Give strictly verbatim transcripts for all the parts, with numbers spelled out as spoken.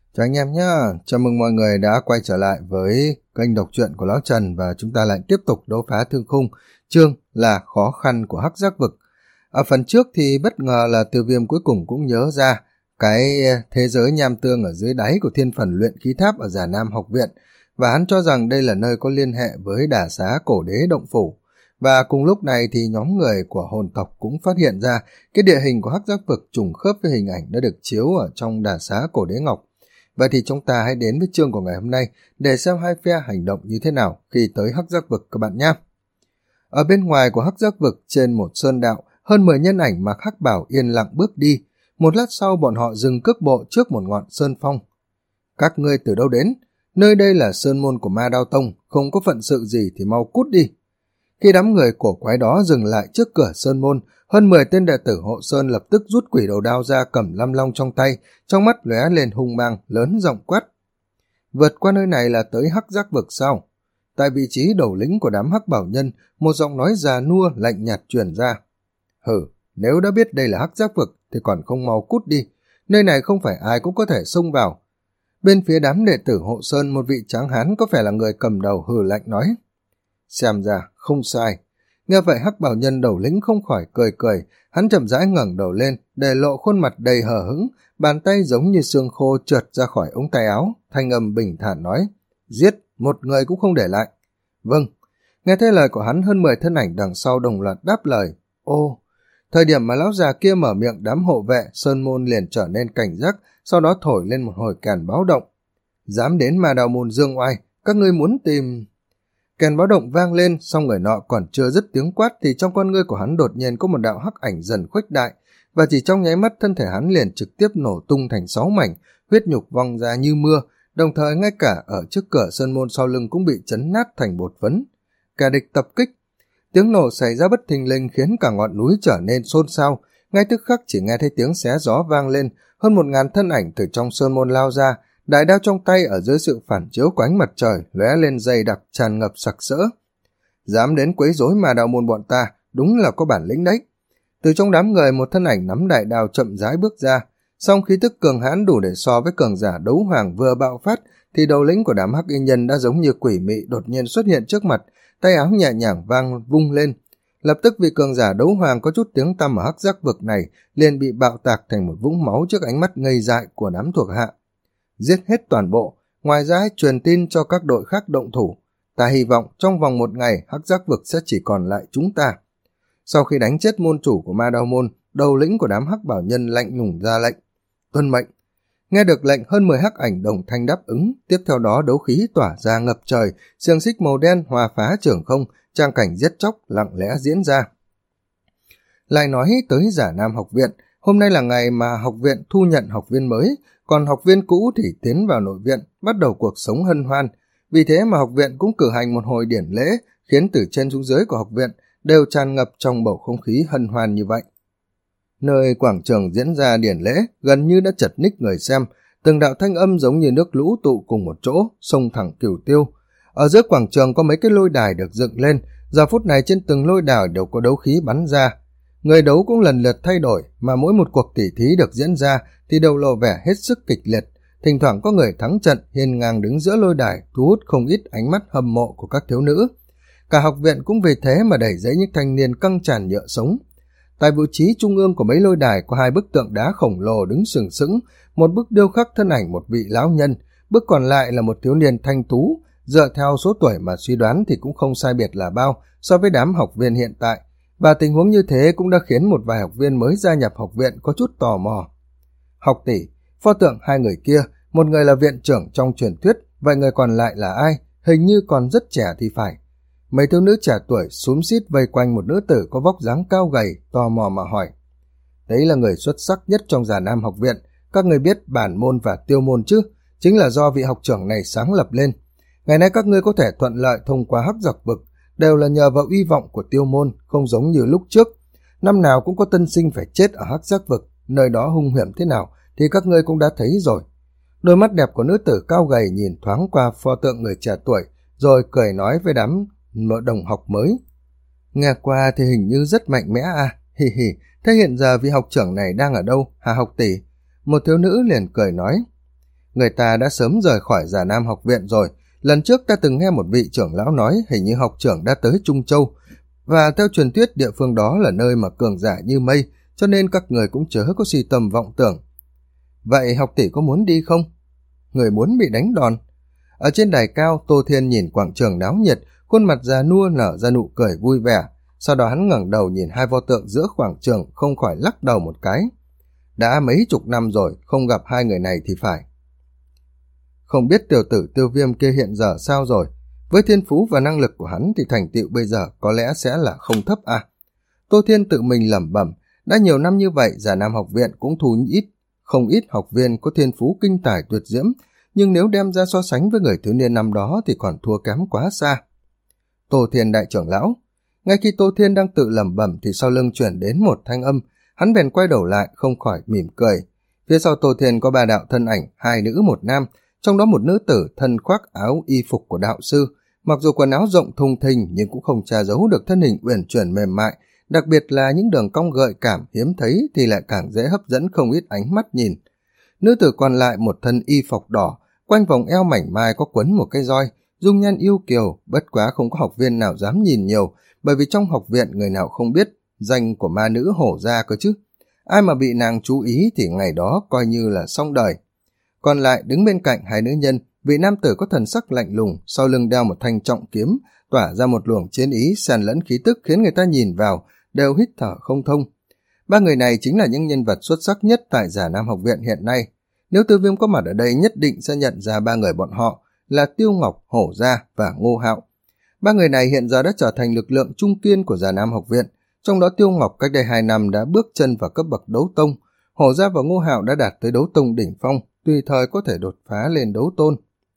Chào anh em nhé, chào mừng mọi người đã quay trở lại với kênh đọc truyện của Lão Trần và chúng ta lại tiếp tục đấu phá thương khung, chương là khó khăn của Hắc Giác Vực. Ở phần trước thì bất ngờ là Tiêu Viêm cuối cùng cũng nhớ ra cái thế giới nham tương ở dưới đáy của thiên phần luyện khí tháp ở Già Nam học viện và hắn cho rằng đây là nơi có liên hệ với đả xá cổ đế động phủ. Và cùng lúc này thì nhóm người của hồn tộc cũng phát hiện ra cái địa hình của Hắc Giác Vực trùng khớp với hình ảnh đã được chiếu ở trong đả xá cổ đế ngọc. Vậy thì chúng ta hãy đến với chương của ngày hôm nay để xem hai phe hành động như thế nào khi tới Hắc Giác Vực các bạn nhé. Ở bên ngoài của Hắc Giác Vực trên một sơn đạo, hơn mười nhân ảnh mặc hắc bào yên lặng bước đi. Một lát sau bọn họ dừng cước bộ trước một ngọn sơn phong. Các ngươi từ đâu đến? Nơi đây là sơn môn của Ma Đao Tông, không có phận sự gì thì mau cút đi. Khi đám người cổ quái đó dừng lại trước cửa sơn môn, hơn mười tên đệ tử hộ sơn lập tức rút quỷ đầu đao ra cầm lam long trong tay, trong mắt lóe lên hung mang, lớn giọng quát. Vượt qua nơi này là tới Hắc Giác Vực sao? Tại vị trí đầu lĩnh của đám hắc bảo nhân, một giọng nói già nua lạnh nhạt truyền ra. Hử, nếu đã biết đây là Hắc Giác Vực thì còn không mau cút đi, nơi này không phải ai cũng có thể xông vào. Bên phía đám đệ tử hộ sơn, một vị tráng hán có vẻ là người cầm đầu hừ lạnh nói. Xem ra không sai. Nghe vậy hắc bảo nhân đầu lĩnh không khỏi cười cười, hắn chậm rãi ngẩng đầu lên, để lộ khuôn mặt đầy hờ hững, bàn tay giống như xương khô trượt ra khỏi ống tay áo, thanh âm bình thản nói, giết, một người cũng không để lại. Vâng. Nghe thấy lời của hắn, hơn mười thân ảnh đằng sau đồng loạt đáp lời. Ô, thời điểm mà lão già kia mở miệng, đám hộ vệ sơn môn liền trở nên cảnh giác, sau đó thổi lên một hồi kèn báo động. Dám đến Ma Đao môn dương oai, các ngươi muốn tìm... Kèn báo động vang lên, xong người nọ còn chưa dứt tiếng quát thì trong con ngươi của hắn đột nhiên có một đạo hắc ảnh dần khuếch đại, và chỉ trong nháy mắt thân thể hắn liền trực tiếp nổ tung thành sáu mảnh, huyết nhục văng ra như mưa, đồng thời ngay cả ở trước cửa sơn môn sau lưng cũng bị chấn nát thành bột phấn. Kẻ địch tập kích. Tiếng nổ xảy ra bất thình lình khiến cả ngọn núi trở nên xôn xao, ngay tức khắc chỉ nghe thấy tiếng xé gió vang lên, hơn một ngàn thân ảnh từ trong sơn môn lao ra, đại đao trong tay ở dưới sự phản chiếu của ánh mặt trời lóe lên dày đặc tràn ngập sặc sỡ. Dám đến quấy rối Ma Đao môn bọn ta, đúng là có bản lĩnh đấy. Từ trong đám người một thân ảnh nắm đại đao chậm rãi bước ra, song khí tức cường hãn đủ để so với cường giả đấu hoàng vừa bạo phát thì đầu lĩnh của đám hắc y nhân đã giống như quỷ mị đột nhiên xuất hiện trước mặt, tay áo nhẹ nhàng vang vung lên. Lập tức vị cường giả đấu hoàng có chút tiếng tăm ở Hắc Giác Vực này liền bị bạo tạc thành một vũng máu trước ánh mắt ngây dại của đám thuộc hạ. Giết hết toàn bộ, ngoài ra hãy truyền tin cho các đội khác động thủ. Ta hy vọng trong vòng một ngày Hắc Giác Vực sẽ chỉ còn lại chúng ta. Sau khi đánh chết môn chủ của Ma Đao môn, đầu lĩnh của đám hắc bảo nhân lạnh lùng ra lệnh. Tuân mệnh. Nghe được lệnh, hơn mười hắc ảnh đồng thanh đáp ứng, tiếp theo đó đấu khí tỏa ra ngập trời, xiềng xích màu đen hòa phá trường không, trang cảnh giết chóc lặng lẽ diễn ra. Lại nói tới Già Nam học viện, hôm nay là ngày mà học viện thu nhận học viên mới, còn học viên cũ thì tiến vào nội viện, bắt đầu cuộc sống hân hoan. Vì thế mà học viện cũng cử hành một hồi điển lễ, khiến từ trên xuống dưới của học viện đều tràn ngập trong bầu không khí hân hoan như vậy. Nơi quảng trường diễn ra điển lễ gần như đã chật ních người xem, từng đạo thanh âm giống như nước lũ tụ cùng một chỗ, xông thẳng Cửu Tiêu. Ở giữa quảng trường có mấy cái lôi đài được dựng lên, giờ phút này trên từng lôi đài đều có đấu khí bắn ra. Người đấu cũng lần lượt thay đổi, mà mỗi một cuộc tỉ thí được diễn ra thì đều lộ vẻ hết sức kịch liệt. Thỉnh thoảng có người thắng trận hiên ngang đứng giữa lôi đài, thu hút không ít ánh mắt hâm mộ của các thiếu nữ. Cả học viện cũng vì thế mà đẩy dẫy những thanh niên căng tràn nhựa sống. Tại vị trí trung ương của mấy lôi đài có hai bức tượng đá khổng lồ đứng sừng sững, một bức điêu khắc thân ảnh một vị lão nhân, bức còn lại là một thiếu niên thanh tú, dựa theo số tuổi mà suy đoán thì cũng không sai biệt là bao so với đám học viên hiện tại. Và tình huống như thế cũng đã khiến một vài học viên mới gia nhập học viện có chút tò mò. Học tỷ, pho tượng hai người kia, một người là viện trưởng trong truyền thuyết, vậy người còn lại là ai? Hình như còn rất trẻ thì phải. Mấy thiếu nữ trẻ tuổi xúm xít vây quanh một nữ tử có vóc dáng cao gầy, tò mò mà hỏi. Đấy là người xuất sắc nhất trong Già Nam học viện, các người biết bản môn và tiêu môn chứ? Chính là do vị học trưởng này sáng lập lên. Ngày nay các ngươi có thể thuận lợi thông qua Hắc Giác Vực, đều là nhờ vào uy vọng của tiêu môn, không giống như lúc trước. Năm nào cũng có tân sinh phải chết ở Hắc Giác Vực, nơi đó hung hiểm thế nào thì các ngươi cũng đã thấy rồi. Đôi mắt đẹp của nữ tử cao gầy nhìn thoáng qua pho tượng người trẻ tuổi, rồi cười nói với đám đồng học mới. Nghe qua thì hình như rất mạnh mẽ à, hì hì, thế hiện giờ vị học trưởng này đang ở đâu, hả học tỷ? Một thiếu nữ liền cười nói. Người ta đã sớm rời khỏi Già Nam học viện rồi. Lần trước ta từng nghe một vị trưởng lão nói hình như học trưởng đã tới Trung Châu, và theo truyền thuyết địa phương đó là nơi mà cường giả như mây, cho nên các người cũng chớ có suy tầm vọng tưởng. Vậy học tỷ có muốn đi không? Người muốn bị đánh đòn. Ở trên đài cao, Tô Thiên nhìn quảng trường náo nhiệt, khuôn mặt già nua nở ra nụ cười vui vẻ. Sau đó hắn ngẩng đầu nhìn hai pho tượng giữa quảng trường, không khỏi lắc đầu một cái. Đã mấy chục năm rồi, không gặp hai người này thì phải. Không biết tiểu tử Tiêu Viêm kia hiện giờ sao rồi? Với thiên phú và năng lực của hắn thì thành tựu bây giờ có lẽ sẽ là không thấp à? Tô Thiên tự mình lẩm bẩm, đã nhiều năm như vậy, Già Nam học viện cũng thu ít, không ít học viên có thiên phú kinh tài tuyệt diễm, nhưng nếu đem ra so sánh với người thiếu niên năm đó thì còn thua kém quá xa. Tô Thiên đại trưởng lão. Ngay khi Tô Thiên đang tự lẩm bẩm thì sau lưng chuyển đến một thanh âm, hắn bèn quay đầu lại không khỏi mỉm cười. Phía sau Tô Thiên có ba đạo thân ảnh, hai nữ một nam, trong đó một nữ tử thân khoác áo y phục của đạo sư, mặc dù quần áo rộng thùng thình nhưng cũng không che giấu được thân hình uyển chuyển mềm mại, đặc biệt là những đường cong gợi cảm hiếm thấy thì lại càng dễ hấp dẫn không ít ánh mắt nhìn. Nữ tử còn lại một thân y phục đỏ, quanh vòng eo mảnh mai có quấn một cái roi, dung nhan yêu kiều, bất quá không có học viên nào dám nhìn nhiều, bởi vì trong học viện người nào không biết danh của ma nữ hổ gia cơ chứ. Ai mà bị nàng chú ý thì ngày đó coi như là xong đời. Còn lại đứng bên cạnh hai nữ nhân, vị nam tử có thần sắc lạnh lùng, sau lưng đeo một thanh trọng kiếm, tỏa ra một luồng chiến ý xen lẫn khí tức khiến người ta nhìn vào đều hít thở không thông. Ba người này chính là những nhân vật xuất sắc nhất tại Già Nam học viện hiện nay. Nếu Tiêu Viêm có mặt ở đây nhất định sẽ nhận ra ba người bọn họ là Tiêu Ngọc, Hổ Gia và Ngô Hạo. Ba người này hiện giờ đã trở thành lực lượng trung kiên của Già Nam học viện, trong đó Tiêu Ngọc cách đây hai năm đã bước chân vào cấp bậc đấu tông, Hổ Gia và Ngô Hạo đã đạt tới đấu tông đỉnh phong, tùy thời có thể đột phá lên đấu tôn.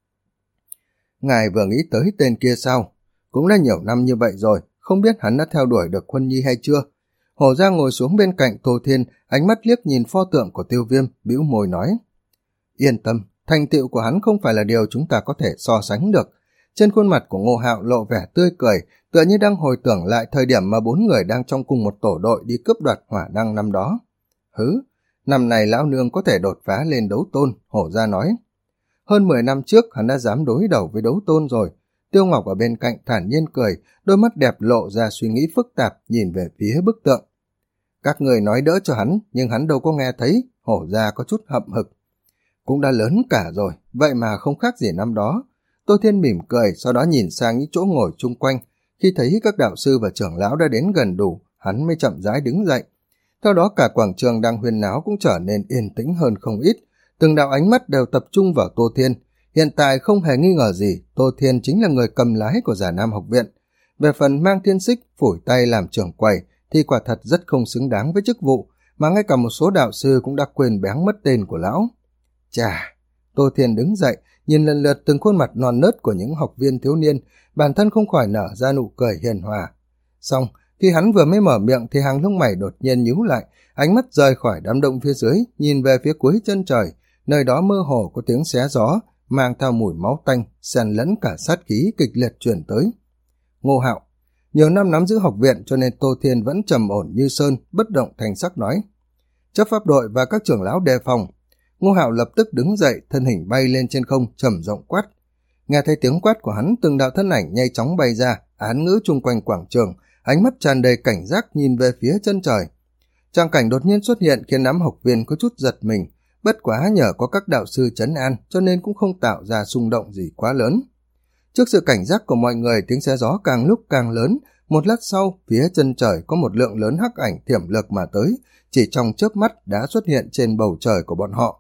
Ngài vừa nghĩ tới tên kia sao? Cũng đã nhiều năm như vậy rồi, không biết hắn đã theo đuổi được Huân Nhi hay chưa? Hổ Gia ngồi xuống bên cạnh Tô Thiên, ánh mắt liếc nhìn pho tượng của Tiêu Viêm, bĩu môi nói. Yên tâm, thành tựu của hắn không phải là điều chúng ta có thể so sánh được. Trên khuôn mặt của Ngô Hạo lộ vẻ tươi cười, tựa như đang hồi tưởng lại thời điểm mà bốn người đang trong cùng một tổ đội đi cướp đoạt hỏa năng năm đó. Hứ, năm này lão nương có thể đột phá lên đấu tôn, Hổ Gia nói. Hơn mười năm trước hắn đã dám đối đầu với đấu tôn rồi. Tiêu Ngọc ở bên cạnh thản nhiên cười, đôi mắt đẹp lộ ra suy nghĩ phức tạp nhìn về phía bức tượng. Các người nói đỡ cho hắn, nhưng hắn đâu có nghe thấy, Hổ Gia có chút hậm hực. Cũng đã lớn cả rồi, vậy mà không khác gì năm đó. Tô Thiên mỉm cười, sau đó nhìn sang những chỗ ngồi chung quanh. Khi thấy các đạo sư và trưởng lão đã đến gần đủ, hắn mới chậm rãi đứng dậy. Theo đó cả quảng trường đang huyên náo cũng trở nên yên tĩnh hơn không ít. Từng đạo ánh mắt đều tập trung vào Tô Thiên. Hiện tại không hề nghi ngờ gì, Tô Thiên chính là người cầm lái của Già Nam học viện. Về phần mang thiên xích, phủi tay làm trưởng quầy, thì quả thật rất không xứng đáng với chức vụ, mà ngay cả một số đạo sư cũng đã quên béng mất tên của lão. Chà, Tô Thiên đứng dậy, nhìn lần lượt từng khuôn mặt non nớt của những học viên thiếu niên, bản thân không khỏi nở ra nụ cười hiền hòa. Xong, khi hắn vừa mới mở miệng thì hàng lông mày đột nhiên nhíu lại, ánh mắt rời khỏi đám đông phía dưới, nhìn về phía cuối chân trời, nơi đó mơ hồ có tiếng xé gió, mang theo mùi máu tanh, xen lẫn cả sát khí kịch liệt truyền tới. Ngô Hạo, nhiều năm nắm giữ học viện cho nên Tô Thiên vẫn trầm ổn như sơn, bất động thành sắc nói. Chấp pháp đội và các trưởng lão đề phòng. Ngô Hạo lập tức đứng dậy, thân hình bay lên trên không, trầm rộng quát. Nghe thấy tiếng quát của hắn, từng đạo thân ảnh nhanh chóng bay ra, án ngữ chung quanh quảng trường, ánh mắt tràn đầy cảnh giác nhìn về phía chân trời. Tràng cảnh đột nhiên xuất hiện khiến đám học viên có chút giật mình, bất quá nhờ có các đạo sư trấn an cho nên cũng không tạo ra xung động gì quá lớn. Trước sự cảnh giác của mọi người, tiếng xé gió càng lúc càng lớn, một lát sau, phía chân trời có một lượng lớn hắc ảnh thiểm lược mà tới, chỉ trong chớp mắt đã xuất hiện trên bầu trời của bọn họ.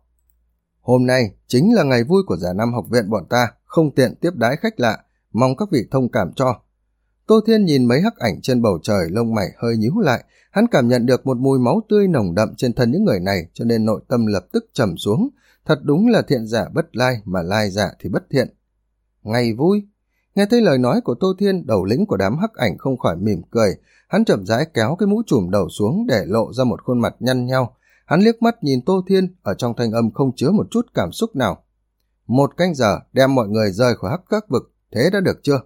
Hôm nay chính là ngày vui của Già Nam học viện bọn ta, không tiện tiếp đái khách lạ, mong các vị thông cảm cho. Tô Thiên nhìn mấy hắc ảnh trên bầu trời, lông mày hơi nhíu lại, hắn cảm nhận được một mùi máu tươi nồng đậm trên thân những người này, cho nên nội tâm lập tức trầm xuống. Thật đúng là thiện giả bất lai, mà lai giả thì bất thiện. Ngày vui. Nghe thấy lời nói của Tô Thiên, đầu lĩnh của đám hắc ảnh không khỏi mỉm cười, hắn chậm rãi kéo cái mũ trùm đầu xuống để lộ ra một khuôn mặt nhăn nhao. Hắn liếc mắt nhìn Tô Thiên, ở trong thanh âm không chứa một chút cảm xúc nào. Một canh giờ đem mọi người rời khỏi hắc các vực, thế đã được chưa?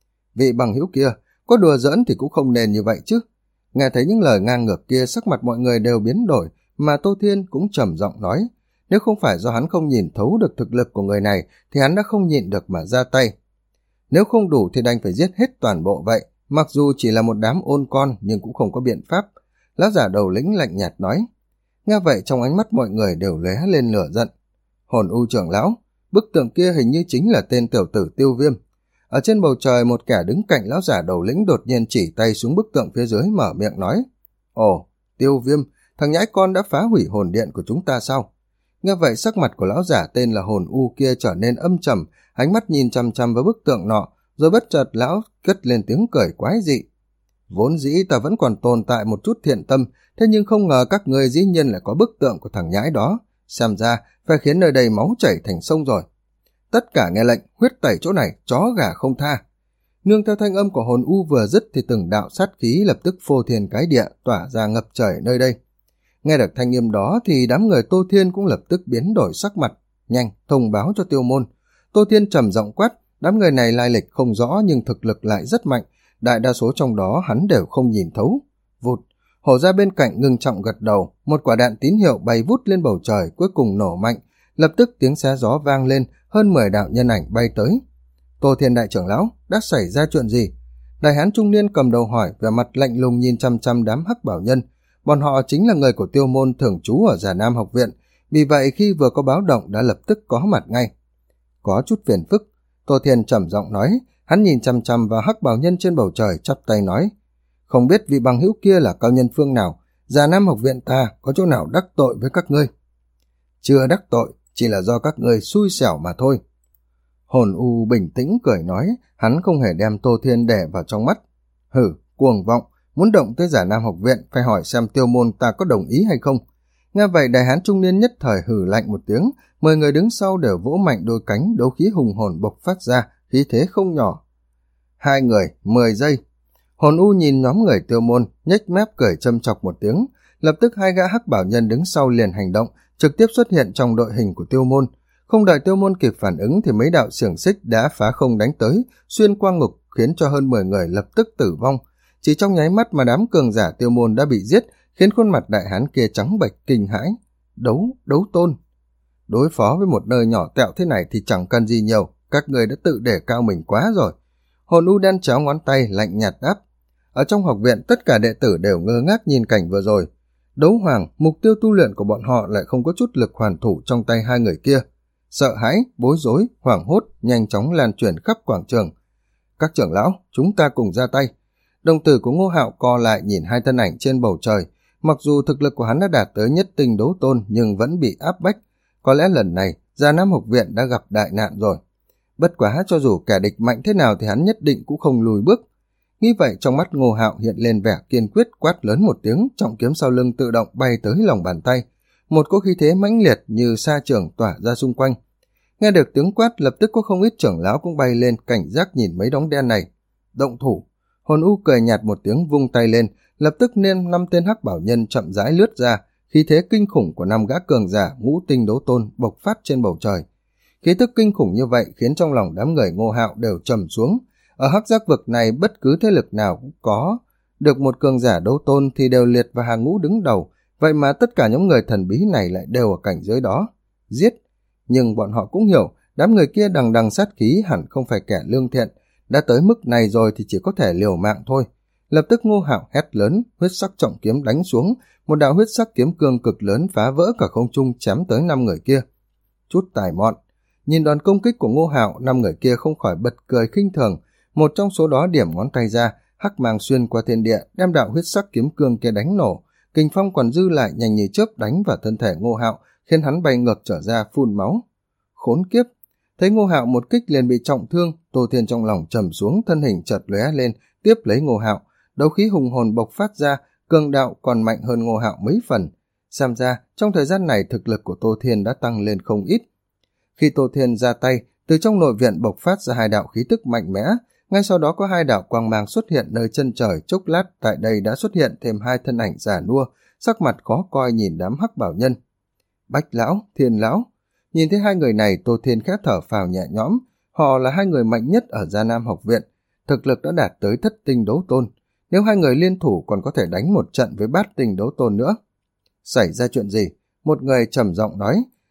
Vị bằng hữu kia, có đùa giỡn thì cũng không nên như vậy chứ. Nghe thấy những lời ngang ngược kia, sắc mặt mọi người đều biến đổi, mà Tô Thiên cũng trầm giọng nói. Nếu không phải do hắn không nhìn thấu được thực lực của người này thì hắn đã không nhịn được mà ra tay. Nếu không đủ thì đành phải giết hết toàn bộ vậy, mặc dù chỉ là một đám ôn con nhưng cũng không có biện pháp. Lão giả đầu lĩnh lạnh nhạt nói. Nghe vậy trong ánh mắt mọi người đều lóe lên lửa giận. Hồn U trưởng lão, bức tượng kia hình như chính là tên tiểu tử Tiêu Viêm. Ở trên bầu trời một kẻ đứng cạnh lão giả đầu lĩnh đột nhiên chỉ tay xuống bức tượng phía dưới mở miệng nói. Ồ, Tiêu Viêm, thằng nhãi con đã phá hủy hồn điện của chúng ta sao? Nghe vậy sắc mặt của lão giả tên là Hồn U kia trở nên âm trầm, ánh mắt nhìn chăm chăm vào bức tượng nọ, rồi bất chợt lão cất lên tiếng cười quái dị. Vốn dĩ ta vẫn còn tồn tại một chút thiện tâm, thế nhưng không ngờ các người dĩ nhiên lại có bức tượng của thằng nhãi đó. Xem ra phải khiến nơi đây máu chảy thành sông rồi. Tất cả nghe lệnh, huyết tẩy chỗ này, chó gà không tha. Nương theo thanh âm của Hồn U vừa dứt thì từng đạo sát khí lập tức phô thiên cái địa tỏa ra ngập trời nơi đây. Nghe được thanh âm đó thì đám người Tô Thiên cũng lập tức biến đổi sắc mặt, nhanh thông báo cho Tiêu Môn. Tô Thiên trầm giọng quát, đám người này lai lịch không rõ nhưng thực lực lại rất mạnh, đại đa số trong đó hắn đều không nhìn thấu. Vụt, hổ ra bên cạnh ngưng trọng gật đầu, một quả đạn tín hiệu bay vút lên bầu trời cuối cùng nổ mạnh, lập tức tiếng xé gió vang lên, hơn mười đạo nhân ảnh bay tới. Tô Thiên đại trưởng lão, đã xảy ra chuyện gì? Đại hán trung niên cầm đầu hỏi, vẻ mặt lạnh lùng nhìn chăm chăm đám hắc bảo nhân. Bọn họ chính là người của Tiêu Môn thường trú ở Già Nam học viện, vì vậy khi vừa có báo động đã lập tức có mặt ngay. Có chút phiền phức, Tô Thiên trầm giọng nói, hắn nhìn chăm chăm vào hắc bảo nhân trên bầu trời chắp tay nói. Không biết vị bằng hữu kia là cao nhân phương nào, Già Nam học viện ta có chỗ nào đắc tội với các ngươi? Chưa đắc tội, chỉ là do các ngươi xui xẻo mà thôi. Hồn U bình tĩnh cười nói, hắn không hề đem Tô Thiên để vào trong mắt. Hử, cuồng vọng, muốn động tới Già Nam học viện phải hỏi xem Tiêu Môn ta có đồng ý hay không. Nghe vậy đại hán trung niên nhất thời hử lạnh một tiếng, mười người đứng sau đều vỗ mạnh đôi cánh, đấu khí hùng hồn bộc phát ra, khí thế không nhỏ. Hai người, mười giây. Hồn U nhìn nhóm người Tiêu Môn, nhếch mép cười châm chọc một tiếng, lập tức hai gã hắc bảo nhân đứng sau liền hành động, trực tiếp xuất hiện trong đội hình của Tiêu Môn. Không đợi Tiêu Môn kịp phản ứng thì mấy đạo xiềng xích đã phá không đánh tới, xuyên qua ngực khiến cho hơn mười người lập tức tử vong. Chỉ trong nháy mắt mà đám cường giả Tiêu Môn đã bị giết, khiến khuôn mặt đại hán kia trắng bệch kinh hãi. Đấu, đấu tôn. Đối phó với một nơi nhỏ tẹo thế này thì chẳng cần gì nhiều, các người đã tự để cao mình quá rồi. Hồn U đen cháo ngón tay lạnh nhạt đáp. Ở trong học viện tất cả đệ tử đều ngơ ngác nhìn cảnh vừa rồi. Đấu hoàng, mục tiêu tu luyện của bọn họ lại không có chút lực hoàn thủ trong tay hai người kia. Sợ hãi, bối rối, hoảng hốt, nhanh chóng lan truyền khắp quảng trường. Các trưởng lão, chúng ta cùng ra tay. Đồng tử của Ngô Hạo co lại nhìn hai thân ảnh trên bầu trời. Mặc dù thực lực của hắn đã đạt tới nhất tinh đấu tôn nhưng vẫn bị áp bách. Có lẽ lần này, Già Nam học viện đã gặp đại nạn rồi. Bất quá cho dù kẻ địch mạnh thế nào thì hắn nhất định cũng không lùi bước. Nghĩ vậy trong mắt Ngô Hạo hiện lên vẻ kiên quyết, quát lớn một tiếng, trọng kiếm sau lưng tự động bay tới lòng bàn tay. Một cỗ khí thế mãnh liệt như sa trường tỏa ra xung quanh. Nghe được tiếng quát lập tức có không ít trưởng lão cũng bay lên cảnh giác nhìn mấy đống đen này. Động thủ. Hồn U cười nhạt một tiếng vung tay lên, lập tức nên năm tên hắc bảo nhân chậm rãi lướt ra, khí thế kinh khủng của năm gã cường giả ngũ tinh đấu tôn bộc phát trên bầu trời. Khí tức kinh khủng như vậy khiến trong lòng đám người Ngô Hạo đều trầm xuống. Ở hắc giác vực này bất cứ thế lực nào cũng có được một cường giả đấu tôn thì đều liệt vào hàng ngũ đứng đầu, vậy mà tất cả những người thần bí này lại đều ở cảnh giới đó. Giết! Nhưng bọn họ cũng hiểu, đám người kia đằng đằng sát khí hẳn không phải kẻ lương thiện, đã tới mức này rồi thì chỉ có thể liều mạng thôi. Lập tức Ngô Hạo hét lớn, huyết sắc trọng kiếm đánh xuống, một đạo huyết sắc kiếm cương cực lớn phá vỡ cả không trung chém tới năm người kia. Chút tài mọn! Nhìn đòn công kích của Ngô Hạo, năm người kia không khỏi bật cười khinh thường, một trong số đó điểm ngón tay ra, hắc mang xuyên qua thiên địa, đem đạo huyết sắc kiếm cương kia đánh nổ, kình phong còn dư lại nhanh như chớp đánh vào thân thể Ngô Hạo, khiến hắn bay ngược trở ra phun máu. Khốn kiếp! Thấy Ngô Hạo một kích liền bị trọng thương, Tô Thiên trong lòng trầm xuống, thân hình chợt lóe lên, tiếp lấy Ngô Hạo, đấu khí hùng hồn bộc phát ra, cường đạo còn mạnh hơn Ngô Hạo mấy phần. Xem ra, trong thời gian này thực lực của Tô Thiên đã tăng lên không ít. Khi Tô Thiên ra tay, từ trong nội viện bộc phát ra hai đạo khí tức mạnh mẽ, ngay sau đó có hai đạo quang mang xuất hiện nơi chân trời, chốc lát tại đây đã xuất hiện thêm hai thân ảnh già nua, sắc mặt khó coi nhìn đám hắc bảo nhân. Bách lão, Thiên lão. Nhìn thấy hai người này, Tô Thiên khẽ thở phào nhẹ nhõm, họ là hai người mạnh nhất ở Già Nam học viện, thực lực đã đạt tới thất tinh đấu tôn, nếu hai người liên thủ còn có thể đánh một trận với bát tinh đấu tôn nữa. Xảy ra chuyện gì? Một người trầm giọng nói,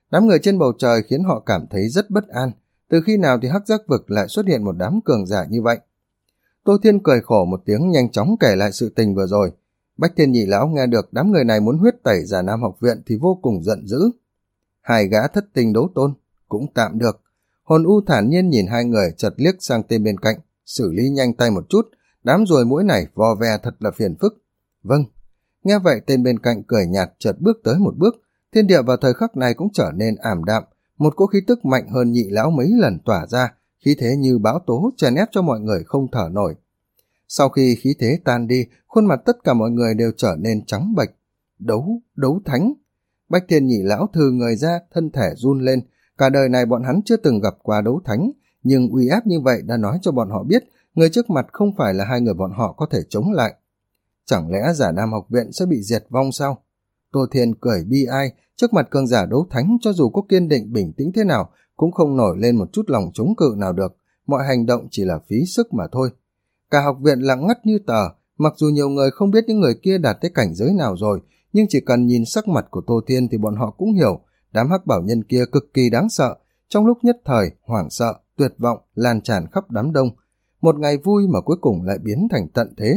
Đám người trên bầu trời khiến họ cảm thấy rất bất an. Từ khi nào thì hắc giác vực lại xuất hiện một đám cường giả như vậy? Tô Thiên cười khổ một tiếng, nhanh chóng kể lại sự tình vừa rồi. Bách Thiên Nhị Lão nghe được đám người này muốn huyết tẩy Già Nam học viện thì vô cùng giận dữ. Hai gã thất tình đấu tôn cũng tạm được. Hồn U thản nhiên nhìn hai người, chợt liếc sang tên bên cạnh, xử lý nhanh tay một chút, đám ruồi muỗi này vò ve thật là phiền phức. Vâng. Nghe vậy tên bên cạnh cười nhạt, chợt bước tới một bước. Thiên địa vào thời khắc này cũng trở nên ảm đạm, một cỗ khí tức mạnh hơn Nhị Lão mấy lần tỏa ra, khí thế như bão tố chèn ép cho mọi người không thở nổi. Sau khi khí thế tan đi, khuôn mặt tất cả mọi người đều trở nên trắng bệch. Đấu, đấu thánh. Bách Thiên Nhị Lão thừ người ra, thân thể run lên. Cả đời này bọn hắn chưa từng gặp qua đấu thánh, nhưng uy áp như vậy đã nói cho bọn họ biết người trước mặt không phải là hai người bọn họ có thể chống lại. Chẳng lẽ Già Nam học viện sẽ bị diệt vong sao? Tô Thiên cười bi ai, trước mặt cường giả đấu thánh cho dù có kiên định bình tĩnh thế nào cũng không nổi lên một chút lòng chống cự nào được, mọi hành động chỉ là phí sức mà thôi. Cả học viện lặng ngắt như tờ, mặc dù nhiều người không biết những người kia đạt tới cảnh giới nào rồi, nhưng chỉ cần nhìn sắc mặt của Tô Thiên thì bọn họ cũng hiểu, đám hắc bảo nhân kia cực kỳ đáng sợ, trong lúc nhất thời, hoảng sợ, tuyệt vọng, lan tràn khắp đám đông. Một ngày vui mà cuối cùng lại biến thành tận thế.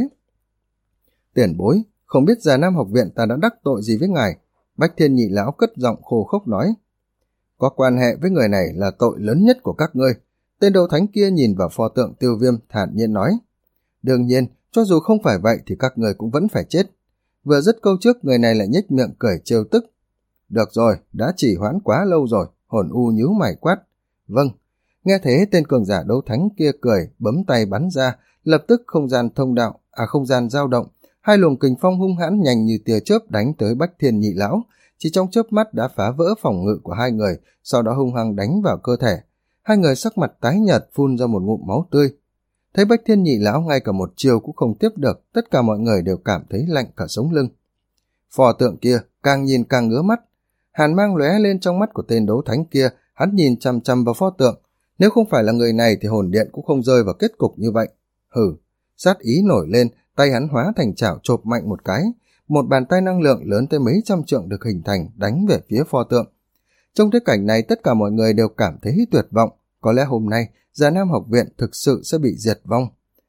Tiền bối, không biết Già Nam học viện ta đã đắc tội gì với ngài? Bách Thiên Nhị Lão cất giọng khô khốc nói. Có quan hệ với người này là tội lớn nhất của các ngươi. Tên đấu thánh kia nhìn vào pho tượng Tiêu Viêm thản nhiên nói. Đương nhiên, cho dù không phải vậy thì các người cũng vẫn phải chết. Vừa dứt câu trước, người này lại nhếch miệng cười trêu tức. Được rồi, đã chỉ hoãn quá lâu rồi. Hồn U nhíu mày quát. Vâng. Nghe thế tên cường giả đấu thánh kia cười, bấm tay bắn ra, lập tức không gian thông đạo, à không gian dao động, hai luồng kình phong hung hãn nhanh như tia chớp đánh tới Bách Thiên Nhị Lão, chỉ trong chớp mắt đã phá vỡ phòng ngự của hai người, sau đó hung hăng đánh vào cơ thể. Hai người sắc mặt tái nhợt phun ra một ngụm máu tươi. Thấy Bách Thiên Nhị Lão ngay cả một chiều cũng không tiếp được, tất cả mọi người đều cảm thấy lạnh cả sống lưng. Pho tượng kia càng nhìn càng ngứa mắt, hàn mang lóe lên trong mắt của tên đấu thánh kia, hắn nhìn chằm chằm vào pho tượng. Nếu không phải là người này thì hồn điện cũng không rơi vào kết cục như vậy. Hừ, sát ý nổi lên, tay hắn hóa thành chảo chộp mạnh một cái, một bàn tay năng lượng lớn tới mấy trăm trượng được hình thành đánh về phía pho tượng. Trong thế cảnh này tất cả mọi người đều cảm thấy tuyệt vọng, có lẽ hôm nay Già Nam học viện thực sự sẽ bị diệt vong.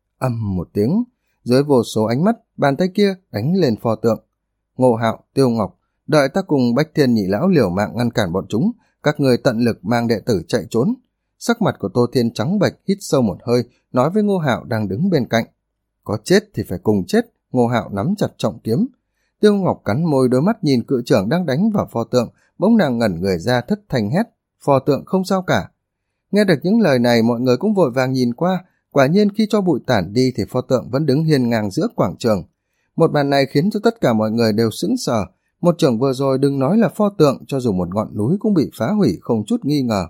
Ầm một tiếng, dưới vô số ánh mắt, bàn tay kia đánh lên pho tượng. Ngô Hạo, Tiêu Ngọc, đợi ta cùng Bách Thiên Nhị Lão liều mạng ngăn cản bọn chúng, các người tận lực mang đệ tử chạy trốn. Sắc mặt của Tô Thiên trắng bệch, hít sâu một hơi, nói với Ngô Hạo đang đứng bên cạnh. Có chết thì phải cùng chết. Ngô Hạo nắm chặt trọng kiếm. Tiêu Ngọc cắn môi, đôi mắt nhìn cự trưởng đang đánh vào pho tượng, bỗng nàng ngẩn người ra thất thanh hét. Pho tượng không sao cả. Nghe được những lời này, mọi người cũng vội vàng nhìn qua. Quả nhiên khi cho bụi tản đi thì pho tượng vẫn đứng hiên ngang giữa quảng trường. Một màn này khiến cho tất cả mọi người đều sững sờ. Một trưởng vừa rồi đừng nói là pho tượng, cho dù một ngọn núi cũng bị phá hủy không chút nghi ngờ.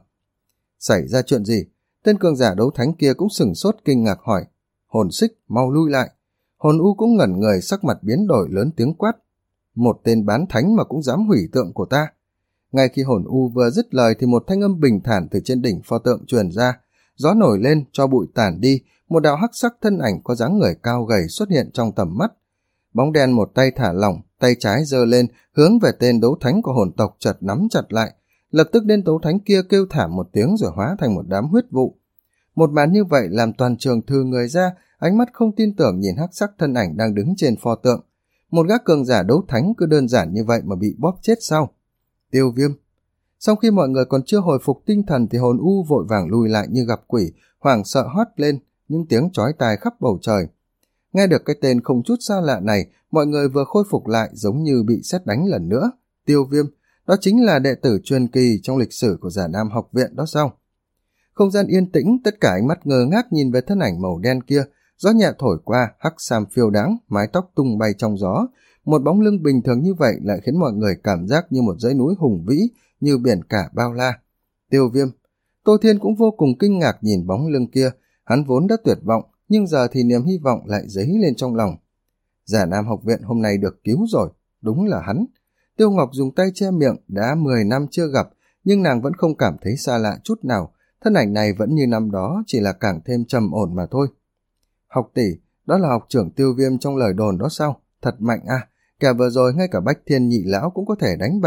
Xảy ra chuyện gì? Tên cường giả đấu thánh kia cũng sửng sốt kinh ngạc hỏi. Hồn Xích, mau lui lại. Hồn U cũng ngẩn người, sắc mặt biến đổi, lớn tiếng quát. Một tên bán thánh mà cũng dám hủy tượng của ta. Ngay khi Hồn U vừa dứt lời thì một thanh âm bình thản từ trên đỉnh pho tượng truyền ra. Gió nổi lên, cho bụi tản đi, một đạo hắc sắc thân ảnh có dáng người cao gầy xuất hiện trong tầm mắt. Bóng đen một tay thả lỏng, tay trái giơ lên, hướng về tên đấu thánh của hồn tộc chợt nắm chặt lại. Lập tức tên đấu thánh kia kêu thảm một tiếng rồi hóa thành một đám huyết vụ. Một màn như vậy làm toàn trường thư người ra, ánh mắt không tin tưởng nhìn hắc sắc thân ảnh đang đứng trên pho tượng. Một gã cường giả đấu thánh cứ đơn giản như vậy mà bị bóp chết sao? Tiêu Viêm. Sau khi mọi người còn chưa hồi phục tinh thần thì Hồn U vội vàng lùi lại như gặp quỷ, hoảng sợ hót lên, những tiếng chói tai khắp bầu trời. Nghe được cái tên không chút xa lạ này, mọi người vừa khôi phục lại giống như bị sét đánh lần nữa. Tiêu Viêm, đó chính là đệ tử truyền kỳ trong lịch sử của Già Nam học viện đó sao? Không gian yên tĩnh, tất cả ánh mắt ngơ ngác nhìn về thân ảnh màu đen kia. Gió nhẹ thổi qua, hắc sam phiêu đáng, mái tóc tung bay trong gió. Một bóng lưng bình thường như vậy lại khiến mọi người cảm giác như một dãy núi hùng vĩ, như biển cả bao la. Tiêu Viêm. Tô Thiên cũng vô cùng kinh ngạc nhìn bóng lưng kia. Hắn vốn đã tuyệt vọng, nhưng giờ thì niềm hy vọng lại dấy lên trong lòng. Già Nam học viện hôm nay được cứu rồi, đúng là hắn. Tiêu Ngọc dùng tay che miệng, đã mười năm chưa gặp, nhưng nàng vẫn không cảm thấy xa lạ chút nào. Thân ảnh này vẫn như năm đó, chỉ là càng thêm trầm ổn mà thôi. Học tỷ, đó là học trưởng Tiêu Viêm trong lời đồn đó sao? Thật mạnh à, kẻ vừa rồi ngay cả Bách Thiên Nhị Lão cũng có thể đánh bại,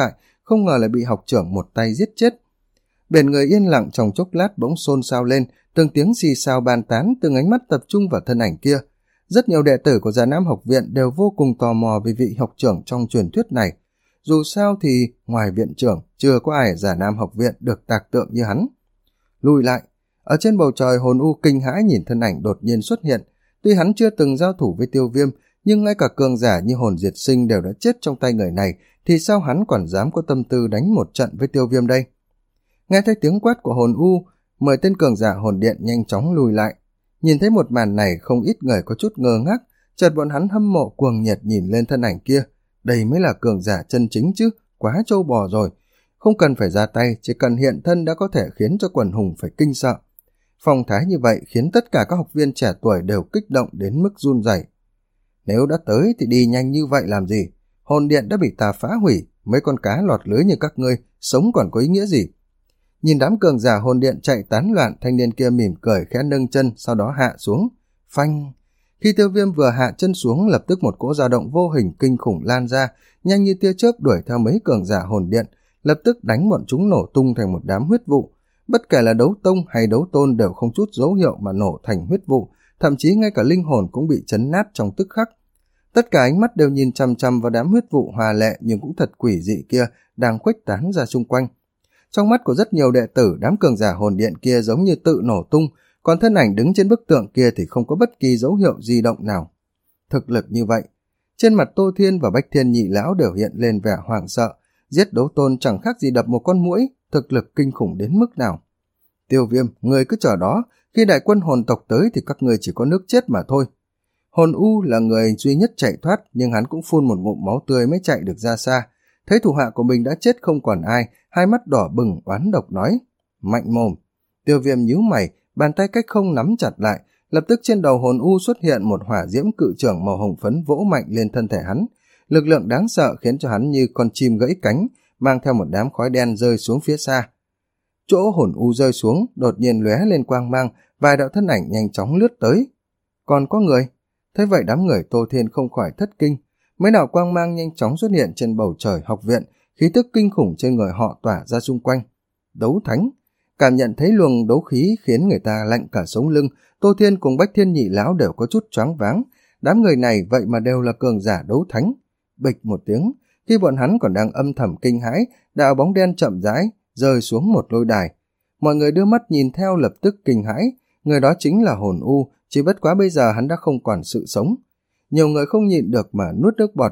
không ngờ lại bị học trưởng một tay giết chết. Biển người yên lặng trong chốc lát bỗng xôn xao lên, từng tiếng xì xào bàn tán, từng ánh mắt tập trung vào thân ảnh kia. Rất nhiều đệ tử của Già Nam học viện đều vô cùng tò mò về vị học trưởng trong truyền thuyết này. Dù sao thì ngoài viện trưởng, chưa có ai ở Già Nam học viện được tạc tượng như hắn. Lùi lại, ở trên bầu trời Hồn U kinh hãi nhìn thân ảnh đột nhiên xuất hiện. Tuy hắn chưa từng giao thủ với Tiêu Viêm, nhưng ngay cả cường giả như Hồn Diệt Sinh đều đã chết trong tay người này, thì sao hắn còn dám có tâm tư đánh một trận với Tiêu Viêm đây? Nghe thấy tiếng quát của Hồn U, mười tên cường giả hồn điện nhanh chóng lùi lại. Nhìn thấy một màn này, không ít người có chút ngơ ngác, chợt bọn hắn hâm mộ cuồng nhiệt nhìn lên thân ảnh kia. Đây mới là cường giả chân chính chứ, quá trâu bò rồi. Không cần phải ra tay, chỉ cần hiện thân đã có thể khiến cho quần hùng phải kinh sợ. Phong thái như vậy khiến tất cả các học viên trẻ tuổi đều kích động đến mức run rẩy. Nếu đã tới thì đi nhanh như vậy làm gì? Hồn điện đã bị ta phá hủy, mấy con cá lọt lưới như các ngươi, sống còn có ý nghĩa gì? Nhìn đám cường giả hồn điện chạy tán loạn, thanh niên kia mỉm cười khẽ nâng chân, sau đó hạ xuống. Phanh! Khi Tiêu Viêm vừa hạ chân xuống, lập tức một cỗ dao động vô hình kinh khủng lan ra, nhanh như tia chớp đuổi theo mấy cường giả hồn điện, lập tức đánh bọn chúng nổ tung thành một đám huyết vụ. Bất kể là đấu tông hay đấu tôn đều không chút dấu hiệu mà nổ thành huyết vụ, thậm chí ngay cả linh hồn cũng bị chấn nát trong tức khắc. Tất cả ánh mắt đều nhìn chằm chằm vào đám huyết vụ hòa lệ nhưng cũng thật quỷ dị kia đang khuếch tán ra xung quanh. Trong mắt của rất nhiều đệ tử, đám cường giả hồn điện kia giống như tự nổ tung, còn thân ảnh đứng trên bức tượng kia thì không có bất kỳ dấu hiệu di động nào. Thực lực như vậy, trên mặt Tô Thiên và Bách Thiên Nhị Lão đều hiện lên vẻ hoảng sợ, giết đấu tôn chẳng khác gì đập một con muỗi, thực lực kinh khủng đến mức nào. Tiêu Viêm, người cứ chờ đó, khi đại quân hồn tộc tới thì các người chỉ có nước chết mà thôi. Hồn U là người duy nhất chạy thoát, nhưng hắn cũng phun một ngụm máu tươi mới chạy được ra xa. Thấy thủ hạ của mình đã chết không còn ai, hai mắt đỏ bừng oán độc nói, mạnh mồm. Tiêu Viêm nhíu mày, bàn tay cách không nắm chặt lại, lập tức trên đầu Hồn U xuất hiện một hỏa diễm cự trưởng màu hồng phấn vỗ mạnh lên thân thể hắn. Lực lượng đáng sợ khiến cho hắn như con chim gãy cánh, mang theo một đám khói đen rơi xuống phía xa. Chỗ Hồn U rơi xuống, đột nhiên lóe lên quang mang, vài đạo thân ảnh nhanh chóng lướt tới. Còn có người. Thế vậy đám người Tô Thiên không khỏi thất kinh. Mấy đạo quang mang nhanh chóng xuất hiện trên bầu trời học viện, khí tức kinh khủng trên người họ tỏa ra xung quanh. Đấu thánh. Cảm nhận thấy luồng đấu khí khiến người ta lạnh cả sống lưng, Tô Thiên cùng Bách Thiên Nhị Lão đều có chút choáng váng. Đám người này vậy mà đều là cường giả đấu thánh. Bịch một tiếng, khi bọn hắn còn đang âm thầm kinh hãi, đạo bóng đen chậm rãi rơi xuống một lôi đài. Mọi người đưa mắt nhìn theo lập tức kinh hãi, người đó chính là Hồn U, chỉ bất quá bây giờ hắn đã không còn sự sống. Nhiều người không nhịn được mà nuốt nước bọt.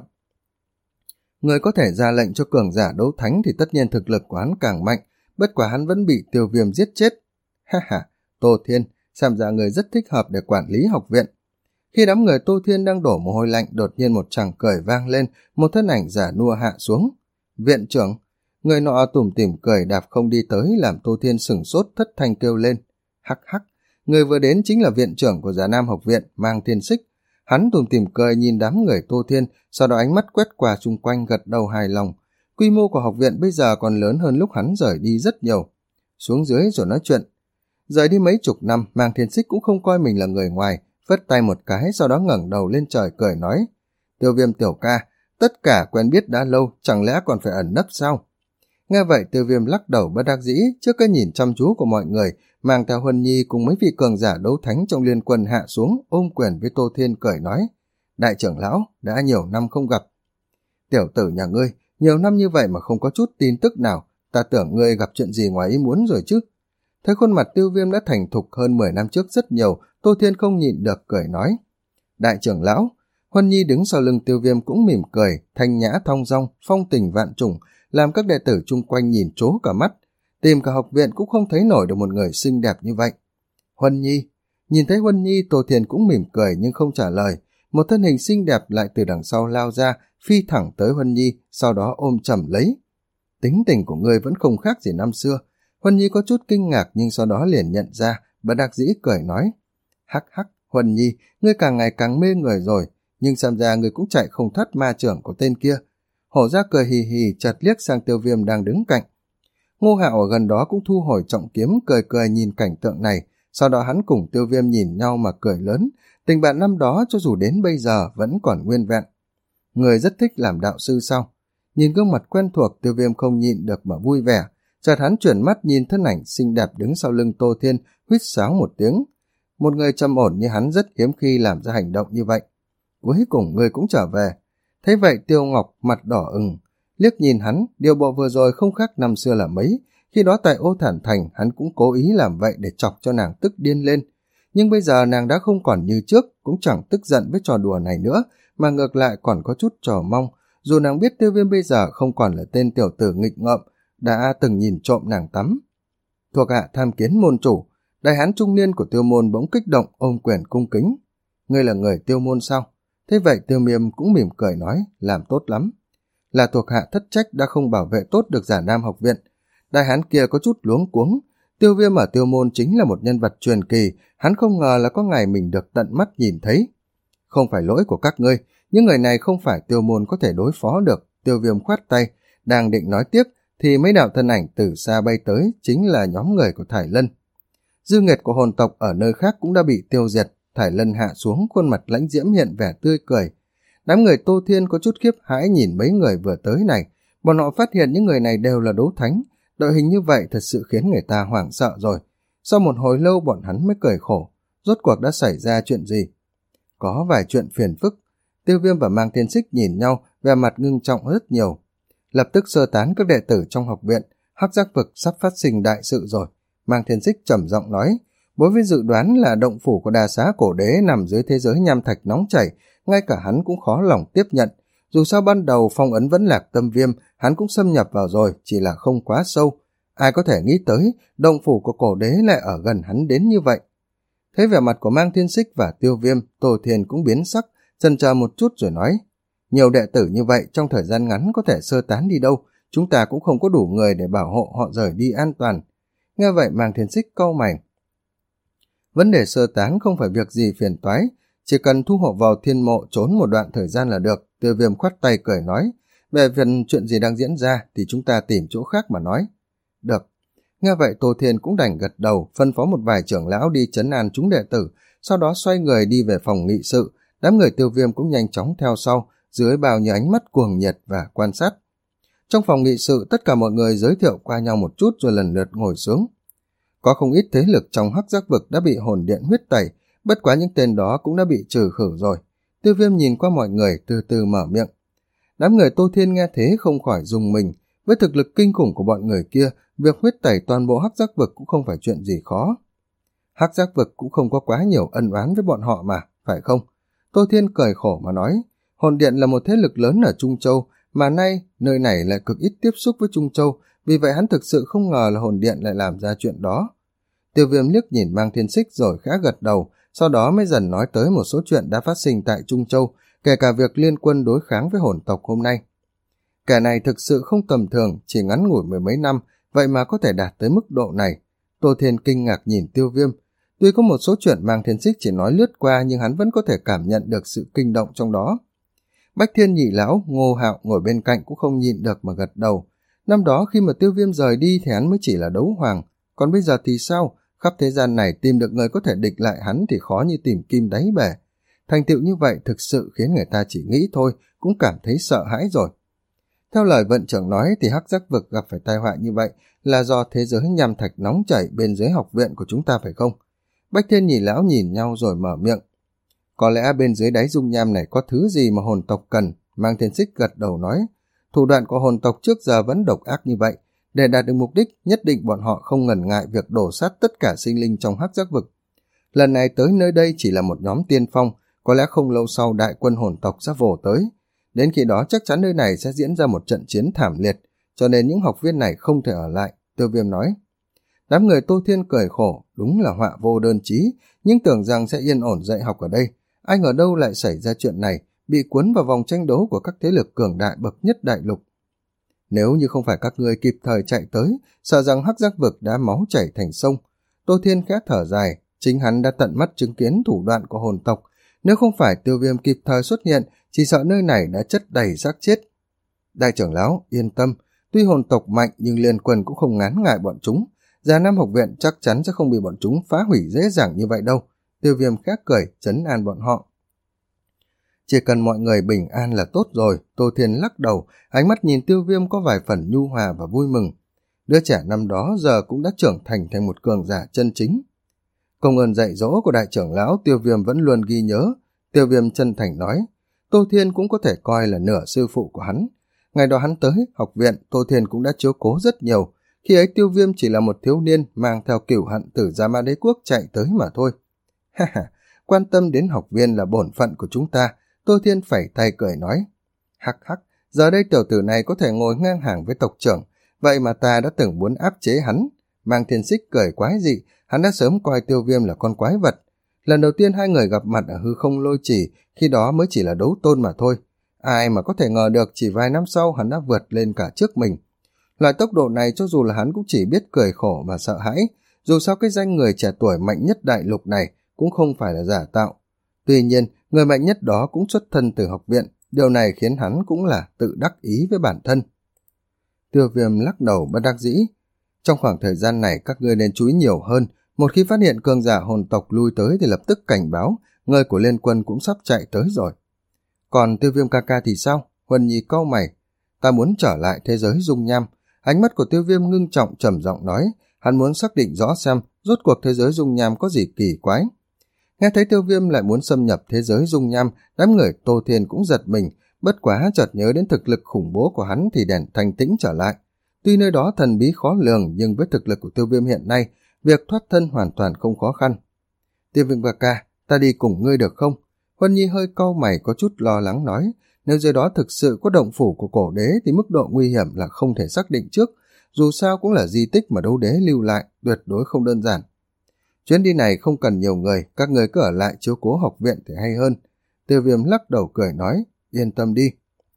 Người có thể ra lệnh cho cường giả đấu thánh thì tất nhiên thực lực của hắn càng mạnh, bất quả hắn vẫn bị Tiêu Viêm giết chết. Ha ha, Tô Thiên, xem ra người rất thích hợp để quản lý học viện. Khi đám người Tô Thiên đang đổ mồ hôi lạnh, đột nhiên một tràng cười vang lên, một thân ảnh giả nua hạ xuống. Viện trưởng, người nọ tủm tỉm cười đạp không đi tới làm Tô Thiên sửng sốt thất thanh kêu lên. Hắc hắc, người vừa đến chính là viện trưởng của Già Nam học viện, Mang Thiên Xích. Hắn tủm tỉm cười nhìn đám người Tô Thiên, sau đó ánh mắt quét qua xung quanh gật đầu hài lòng. Quy mô của học viện bây giờ còn lớn hơn lúc hắn rời đi rất nhiều. Xuống dưới rồi nói chuyện. Rời đi mấy chục năm, Mang Thiên Xích cũng không coi mình là người ngoài, phất tay một cái, sau đó ngẩng đầu lên trời cười nói. Tiêu Viêm tiểu ca, tất cả quen biết đã lâu, chẳng lẽ còn phải ẩn nấp sao? Nghe vậy Tiêu Viêm lắc đầu bất đắc dĩ, trước cái nhìn chăm chú của mọi người, mang theo Huân Nhi cùng mấy vị cường giả đấu thánh trong liên quân hạ xuống, ôm quyền với Tô Thiên cười nói. Đại trưởng lão, đã nhiều năm không gặp. Tiểu tử nhà ngươi, nhiều năm như vậy mà không có chút tin tức nào, ta tưởng ngươi gặp chuyện gì ngoài ý muốn rồi chứ. Thấy khuôn mặt Tiêu Viêm đã thành thục hơn mười năm trước rất nhiều, Tô Thiên không nhịn được cười nói. Đại trưởng lão, Huân Nhi đứng sau lưng Tiêu Viêm cũng mỉm cười, thanh nhã thong dong, phong tình vạn trùng, làm các đệ tử chung quanh nhìn trố cả mắt. Tìm cả học viện cũng không thấy nổi được một người xinh đẹp như vậy. Huân Nhi, nhìn thấy Huân Nhi, Tô Thiên cũng mỉm cười nhưng không trả lời. Một thân hình xinh đẹp lại từ đằng sau lao ra, phi thẳng tới Huân Nhi, sau đó ôm chầm lấy. Tính tình của ngươi vẫn không khác gì năm xưa. Huân Nhi có chút kinh ngạc nhưng sau đó liền nhận ra, bất đắc dĩ cười nói. Hắc hắc, Huân Nhi, ngươi càng ngày càng mê người rồi, nhưng xem ra ngươi cũng chạy không thoát ma trưởng của tên kia. Hổ ra cười hì hì, chợt liếc sang Tiêu Viêm đang đứng cạnh. Ngô Hạo ở gần đó cũng thu hồi trọng kiếm, cười cười nhìn cảnh tượng này, sau đó hắn cùng Tiêu Viêm nhìn nhau mà cười lớn, tình bạn năm đó cho dù đến bây giờ vẫn còn nguyên vẹn. Người rất thích làm đạo sư sao? Nhìn gương mặt quen thuộc, Tiêu Viêm không nhịn được mà vui vẻ. Chợt hắn chuyển mắt nhìn thân ảnh xinh đẹp đứng sau lưng Tô Thiên, huýt sáo một tiếng. Một người trầm ổn như hắn rất hiếm khi làm ra hành động như vậy. Cuối cùng người cũng trở về. Thấy vậy Tiêu Ngọc mặt đỏ ửng, liếc nhìn hắn, điều bộ vừa rồi không khác năm xưa là mấy. Khi đó tại Ô Thản Thành hắn cũng cố ý làm vậy để chọc cho nàng tức điên lên. Nhưng bây giờ nàng đã không còn như trước, cũng chẳng tức giận với trò đùa này nữa, mà ngược lại còn có chút chờ mong. Dù nàng biết Tiêu Viêm bây giờ không còn là tên tiểu tử nghịch ngợm, đã từng nhìn trộm nàng tắm. Thuộc hạ tham kiến môn chủ. Đại hán trung niên của Tiêu môn bỗng kích động ôm quyền cung kính. Ngươi là người Tiêu môn sao? Thế vậy Tiêu Miêm cũng mỉm cười nói, làm tốt lắm. Là thuộc hạ thất trách đã không bảo vệ tốt được Giả Nam học viện. Đại hán kia có chút luống cuống. Tiêu Viêm ở Tiêu môn chính là một nhân vật truyền kỳ, hắn không ngờ là có ngày mình được tận mắt nhìn thấy. Không phải lỗi của các ngươi, những người này không phải Tiêu môn có thể đối phó được. Tiêu Viêm khoát tay, đang định nói tiếp thì mấy đạo thân ảnh từ xa bay tới, chính là nhóm người của Thải Lân. Dư nghiệt của hồn tộc ở nơi khác cũng đã bị tiêu diệt. Thải Lân hạ xuống, khuôn mặt lãnh diễm hiện vẻ tươi cười. Đám người Tô Thiên có chút khiếp hãi nhìn mấy người vừa tới này. Bọn họ phát hiện những người này đều là đấu thánh. Đội hình như vậy thật sự khiến người ta hoảng sợ rồi. Sau một hồi lâu bọn hắn mới cười khổ. Rốt cuộc đã xảy ra chuyện gì? Có vài chuyện phiền phức. Tiêu Viêm và Mang Thiên Xích nhìn nhau, vẻ mặt ngưng trọng rất nhiều. Lập tức sơ tán các đệ tử trong học viện. Hắc Giác Vực sắp phát sinh đại sự rồi. Mang Thiên Xích trầm giọng nói, đối với dự đoán là động phủ của Đà Xá Cổ Đế nằm dưới thế giới nham thạch nóng chảy, ngay cả hắn cũng khó lòng tiếp nhận. Dù sao ban đầu phong ấn vẫn Lạc Tâm Viêm, hắn cũng xâm nhập vào rồi, chỉ là không quá sâu. Ai có thể nghĩ tới, động phủ của Cổ Đế lại ở gần hắn đến như vậy. Thấy vẻ mặt của Mang Thiên Xích và Tiêu Viêm, Tô Thiên cũng biến sắc, chần chờ một chút rồi nói, nhiều đệ tử như vậy trong thời gian ngắn có thể sơ tán đi đâu, chúng ta cũng không có đủ người để bảo hộ họ rời đi an toàn. Nghe vậy Mang Thiên Xích cau mày. Vấn đề sơ tán không phải việc gì phiền toái, chỉ cần thu hộ vào thiên mộ trốn một đoạn thời gian là được. Tiêu Viêm khoát tay cười nói, về việc chuyện gì đang diễn ra thì chúng ta tìm chỗ khác mà nói. Được. Nghe vậy Tô Thiên cũng đành gật đầu, phân phó một vài trưởng lão đi trấn an chúng đệ tử, sau đó xoay người đi về phòng nghị sự. Đám người Tiêu Viêm cũng nhanh chóng theo sau, dưới bao nhiêu ánh mắt cuồng nhiệt và quan sát. Trong phòng nghị sự, tất cả mọi người giới thiệu qua nhau một chút rồi lần lượt ngồi xuống. Có không ít thế lực trong Hắc Giác Vực đã bị hồn điện huyết tẩy, bất quá những tên đó cũng đã bị trừ khử rồi. Tiêu Viêm nhìn qua mọi người từ từ mở miệng. Đám người Tô Thiên nghe thế không khỏi rùng mình, với thực lực kinh khủng của bọn người kia, việc huyết tẩy toàn bộ Hắc Giác Vực cũng không phải chuyện gì khó. Hắc Giác Vực cũng không có quá nhiều ân oán với bọn họ mà, phải không? Tô Thiên cười khổ mà nói, hồn điện là một thế lực lớn ở Trung Châu, mà nay nơi này lại cực ít tiếp xúc với Trung Châu, vì vậy hắn thực sự không ngờ là hồn điện lại làm ra chuyện đó. Tiêu Viêm liếc nhìn Mang Thiên Xích rồi khá gật đầu, sau đó mới dần nói tới một số chuyện đã phát sinh tại Trung Châu, kể cả việc liên quân đối kháng với hồn tộc hôm nay. Kẻ này thực sự không tầm thường, chỉ ngắn ngủi mười mấy năm, vậy mà có thể đạt tới mức độ này. Tô Thiên kinh ngạc nhìn Tiêu Viêm. Tuy có một số chuyện Mang Thiên Xích chỉ nói lướt qua, nhưng hắn vẫn có thể cảm nhận được sự kinh động trong đó. Bách Thiên Nhị Lão, Ngô Hạo ngồi bên cạnh cũng không nhịn được mà gật đầu. Năm đó khi mà Tiêu Viêm rời đi thì hắn mới chỉ là đấu hoàng, còn bây giờ thì sao? Khắp thế gian này tìm được người có thể địch lại hắn thì khó như tìm kim đáy bể. Thành tựu như vậy thực sự khiến người ta chỉ nghĩ thôi cũng cảm thấy sợ hãi rồi. Theo lời vận trưởng nói thì Hắc Giác Vực gặp phải tai họa như vậy là do thế giới nham thạch nóng chảy bên dưới học viện của chúng ta phải không? Bách Thiên Nhị Lão nhìn nhau rồi mở miệng. Có lẽ bên dưới đáy dung nham này có thứ gì mà hồn tộc cần. Mang Thiên Xích gật đầu nói, thủ đoạn của hồn tộc trước giờ vẫn độc ác như vậy. Để đạt được mục đích, nhất định bọn họ không ngần ngại việc đổ sát tất cả sinh linh trong Hắc Giác Vực. Lần này tới nơi đây chỉ là một nhóm tiên phong, có lẽ không lâu sau đại quân hồn tộc sẽ vồ tới. Đến khi đó chắc chắn nơi này sẽ diễn ra một trận chiến thảm liệt, cho nên những học viên này không thể ở lại, Tiêu Viêm nói. Đám người Tô Thiên cười khổ, đúng là họa vô đơn chí, nhưng tưởng rằng sẽ yên ổn dạy học ở đây. Anh ở đâu lại xảy ra chuyện này, bị cuốn vào vòng tranh đấu của các thế lực cường đại bậc nhất đại lục. Nếu như không phải các ngươi kịp thời chạy tới, sợ rằng Hắc Giác Vực đã máu chảy thành sông. Tô Thiên khẽ thở dài, chính hắn đã tận mắt chứng kiến thủ đoạn của hồn tộc. Nếu không phải Tiêu Viêm kịp thời xuất hiện, chỉ sợ nơi này đã chất đầy xác chết. Đại trưởng lão, yên tâm, tuy hồn tộc mạnh nhưng liên quân cũng không ngán ngại bọn chúng. Già Nam học viện chắc chắn sẽ không bị bọn chúng phá hủy dễ dàng như vậy đâu. Tiêu Viêm khẽ cười, trấn an bọn họ. Chỉ cần mọi người bình an là tốt rồi. Tô Thiên lắc đầu, ánh mắt nhìn Tiêu Viêm có vài phần nhu hòa và vui mừng. Đứa trẻ năm đó giờ cũng đã trưởng thành thành một cường giả chân chính. Công ơn dạy dỗ của đại trưởng lão Tiêu Viêm vẫn luôn ghi nhớ. Tiêu Viêm chân thành nói, Tô Thiên cũng có thể coi là nửa sư phụ của hắn. Ngày đó hắn tới học viện, Tô Thiên cũng đã chiếu cố rất nhiều. Khi ấy Tiêu Viêm chỉ là một thiếu niên mang theo cửu hận từ Gia Ma Đế Quốc chạy tới mà thôi. Ha ha, quan tâm đến học viên là bổn phận của chúng ta. Tô Thiên phẩy tay cười nói, hắc hắc, giờ đây tiểu tử này có thể ngồi ngang hàng với tộc trưởng, vậy mà ta đã từng muốn áp chế hắn. Mang Thiên Xích cười quái dị, hắn đã sớm coi Tiêu Viêm là con quái vật. Lần đầu tiên hai người gặp mặt ở hư không lôi trì, khi đó mới chỉ là đấu tôn mà thôi. Ai mà có thể ngờ được chỉ vài năm sau hắn đã vượt lên cả trước mình. Loại tốc độ này cho dù là hắn cũng chỉ biết cười khổ và sợ hãi, dù sao cái danh người trẻ tuổi mạnh nhất đại lục này cũng không phải là giả tạo. Tuy nhiên, người mạnh nhất đó cũng xuất thân từ học viện, điều này khiến hắn cũng là tự đắc ý với bản thân. Tiêu Viêm lắc đầu bất đắc dĩ. Trong khoảng thời gian này các ngươi nên chú ý nhiều hơn, một khi phát hiện cường giả hồn tộc lui tới thì lập tức cảnh báo, người của liên quân cũng sắp chạy tới rồi. Còn Tiêu Viêm ca ca thì sao? Huân Nhi cau mày. Ta muốn trở lại thế giới dung nham. Ánh mắt của Tiêu Viêm ngưng trọng trầm giọng nói, hắn muốn xác định rõ xem rốt cuộc thế giới dung nham có gì kỳ quái. Nghe thấy Tiêu Viêm lại muốn xâm nhập thế giới dung nham, đám người Tô Thiên cũng giật mình, bất quá chợt nhớ đến thực lực khủng bố của hắn thì đèn thanh tĩnh trở lại. Tuy nơi đó thần bí khó lường, nhưng với thực lực của Tiêu Viêm hiện nay, việc thoát thân hoàn toàn không khó khăn. Tiêu Viêm ca ca, ta đi cùng ngươi được không? Huân Nhi hơi cau mày có chút lo lắng nói, nếu dưới đó thực sự có động phủ của cổ đế thì mức độ nguy hiểm là không thể xác định trước, dù sao cũng là di tích mà đấu đế lưu lại, tuyệt đối không đơn giản. Chuyến đi này không cần nhiều người, các người cứ ở lại chiếu cố học viện thì hay hơn. Tiêu Viêm lắc đầu cười nói, yên tâm đi.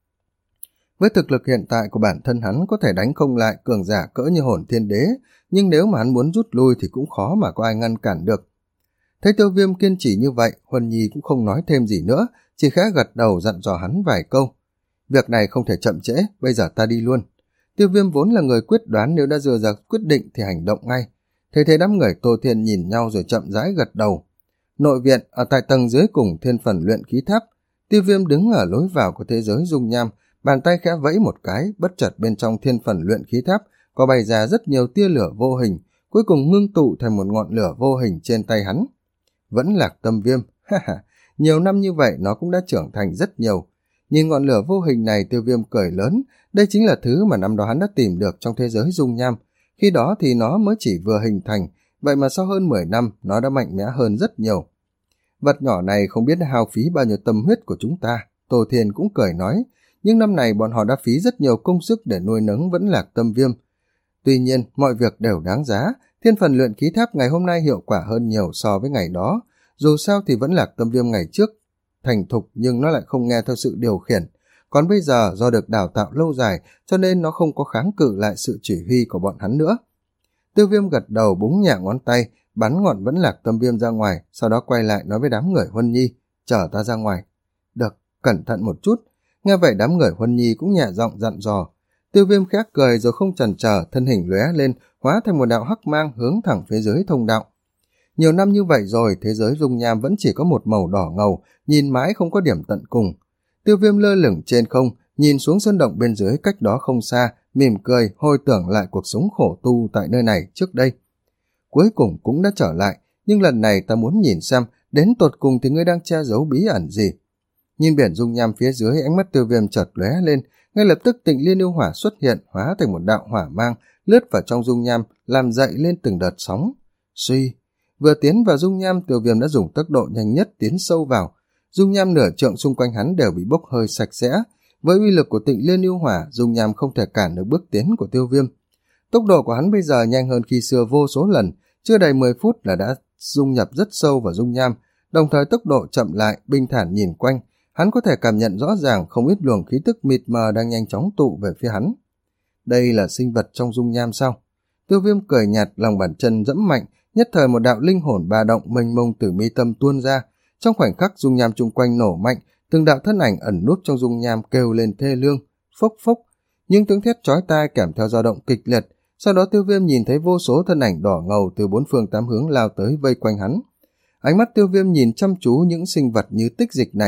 Với thực lực hiện tại của bản thân hắn có thể đánh không lại cường giả cỡ như Hồn Thiên Đế, nhưng nếu mà hắn muốn rút lui thì cũng khó mà có ai ngăn cản được. Thấy Tiêu Viêm kiên trì như vậy, Huân Nhi cũng không nói thêm gì nữa, chỉ khẽ gật đầu dặn dò hắn vài câu. Việc này không thể chậm trễ, bây giờ ta đi luôn. Tiêu Viêm vốn là người quyết đoán, nếu đã đưa ra quyết định thì hành động ngay. Thế thế đám người Tô Thiên nhìn nhau rồi chậm rãi gật đầu. Nội viện ở tại tầng dưới cùng thiên phần luyện khí tháp, Tiêu Viêm đứng ở lối vào của thế giới dung nham, bàn tay khẽ vẫy một cái, bất chợt bên trong thiên phần luyện khí tháp có bày ra rất nhiều tia lửa vô hình, cuối cùng ngưng tụ thành một ngọn lửa vô hình trên tay hắn. Vẫn Lạc Tâm Viêm, ha ha, nhiều năm như vậy nó cũng đã trưởng thành rất nhiều. Nhìn ngọn lửa vô hình này, Tiêu Viêm cười lớn, đây chính là thứ mà năm đó hắn đã tìm được trong thế giới dung nham. Khi đó thì nó mới chỉ vừa hình thành, vậy mà sau hơn mười năm nó đã mạnh mẽ hơn rất nhiều. Vật nhỏ này không biết đã hao phí bao nhiêu tâm huyết của chúng ta, Tô Thiên cũng cười nói, nhưng năm này bọn họ đã phí rất nhiều công sức để nuôi nấng Vẫn Lạc Tâm Viêm. Tuy nhiên, mọi việc đều đáng giá, thiên phần luyện khí tháp ngày hôm nay hiệu quả hơn nhiều so với ngày đó. Dù sao thì Vẫn Lạc Tâm Viêm ngày trước thành thục nhưng nó lại không nghe theo sự điều khiển. Còn bây giờ do được đào tạo lâu dài cho nên nó không có kháng cự lại sự chỉ huy của bọn hắn nữa. Tiêu Viêm gật đầu búng nhẹ ngón tay, bắn ngọn Vẫn Lạc Tâm Viêm ra ngoài, sau đó quay lại nói với đám người Huân Nhi, chở ta ra ngoài. Được, cẩn thận một chút. Nghe vậy đám người Huân Nhi cũng nhẹ giọng dặn dò. Tiêu Viêm khẽ cười rồi không chần chờ, thân hình lóe lên, hóa thành một đạo hắc mang hướng thẳng phía dưới thông đạo. Nhiều năm như vậy rồi, thế giới dung nham vẫn chỉ có một màu đỏ ngầu, nhìn mãi không có điểm tận cùng. Tiêu Viêm lơ lửng trên không, nhìn xuống sơn động bên dưới cách đó không xa, mỉm cười, hồi tưởng lại cuộc sống khổ tu tại nơi này trước đây. Cuối cùng cũng đã trở lại, nhưng lần này ta muốn nhìn xem, đến tột cùng thì ngươi đang che giấu bí ẩn gì. Nhìn biển dung nham phía dưới, ánh mắt Tiêu Viêm chợt lóe lên, ngay lập tức Tịnh Liên Yêu Hỏa xuất hiện, hóa thành một đạo hỏa mang, lướt vào trong dung nham, làm dậy lên từng đợt sóng. Suy, vừa tiến vào dung nham, Tiêu Viêm đã dùng tốc độ nhanh nhất tiến sâu vào. Dung nham nửa trượng xung quanh hắn đều bị bốc hơi sạch sẽ. Với uy lực của Tịnh Liên Yêu Hỏa, dung nham không thể cản được bước tiến của Tiêu Viêm. Tốc độ của hắn bây giờ nhanh hơn khi xưa vô số lần, chưa đầy mười phút là đã dung nhập rất sâu vào dung nham, đồng thời tốc độ chậm lại, bình thản nhìn quanh. Hắn có thể cảm nhận rõ ràng không ít luồng khí tức mịt mờ đang nhanh chóng tụ về phía hắn. Đây là sinh vật trong dung nham sao? Tiêu Viêm cười nhạt, lòng bàn chân dẫm mạnh, nhất thời một đạo linh hồn ba động mênh mông từ mi tâm tuôn ra. Trong khoảnh khắc dung nham chung quanh nổ mạnh, từng đạo thân ảnh ẩn núp trong dung nham kêu lên thê lương, phốc phốc, nhưng tiếng thét chói tai kèm theo dao động kịch liệt. Sau đó Tiêu Viêm nhìn thấy vô số thân ảnh đỏ ngầu từ bốn phương tám hướng lao tới vây quanh hắn. Ánh mắt Tiêu Viêm nhìn chăm chú những sinh vật như tích dịch này,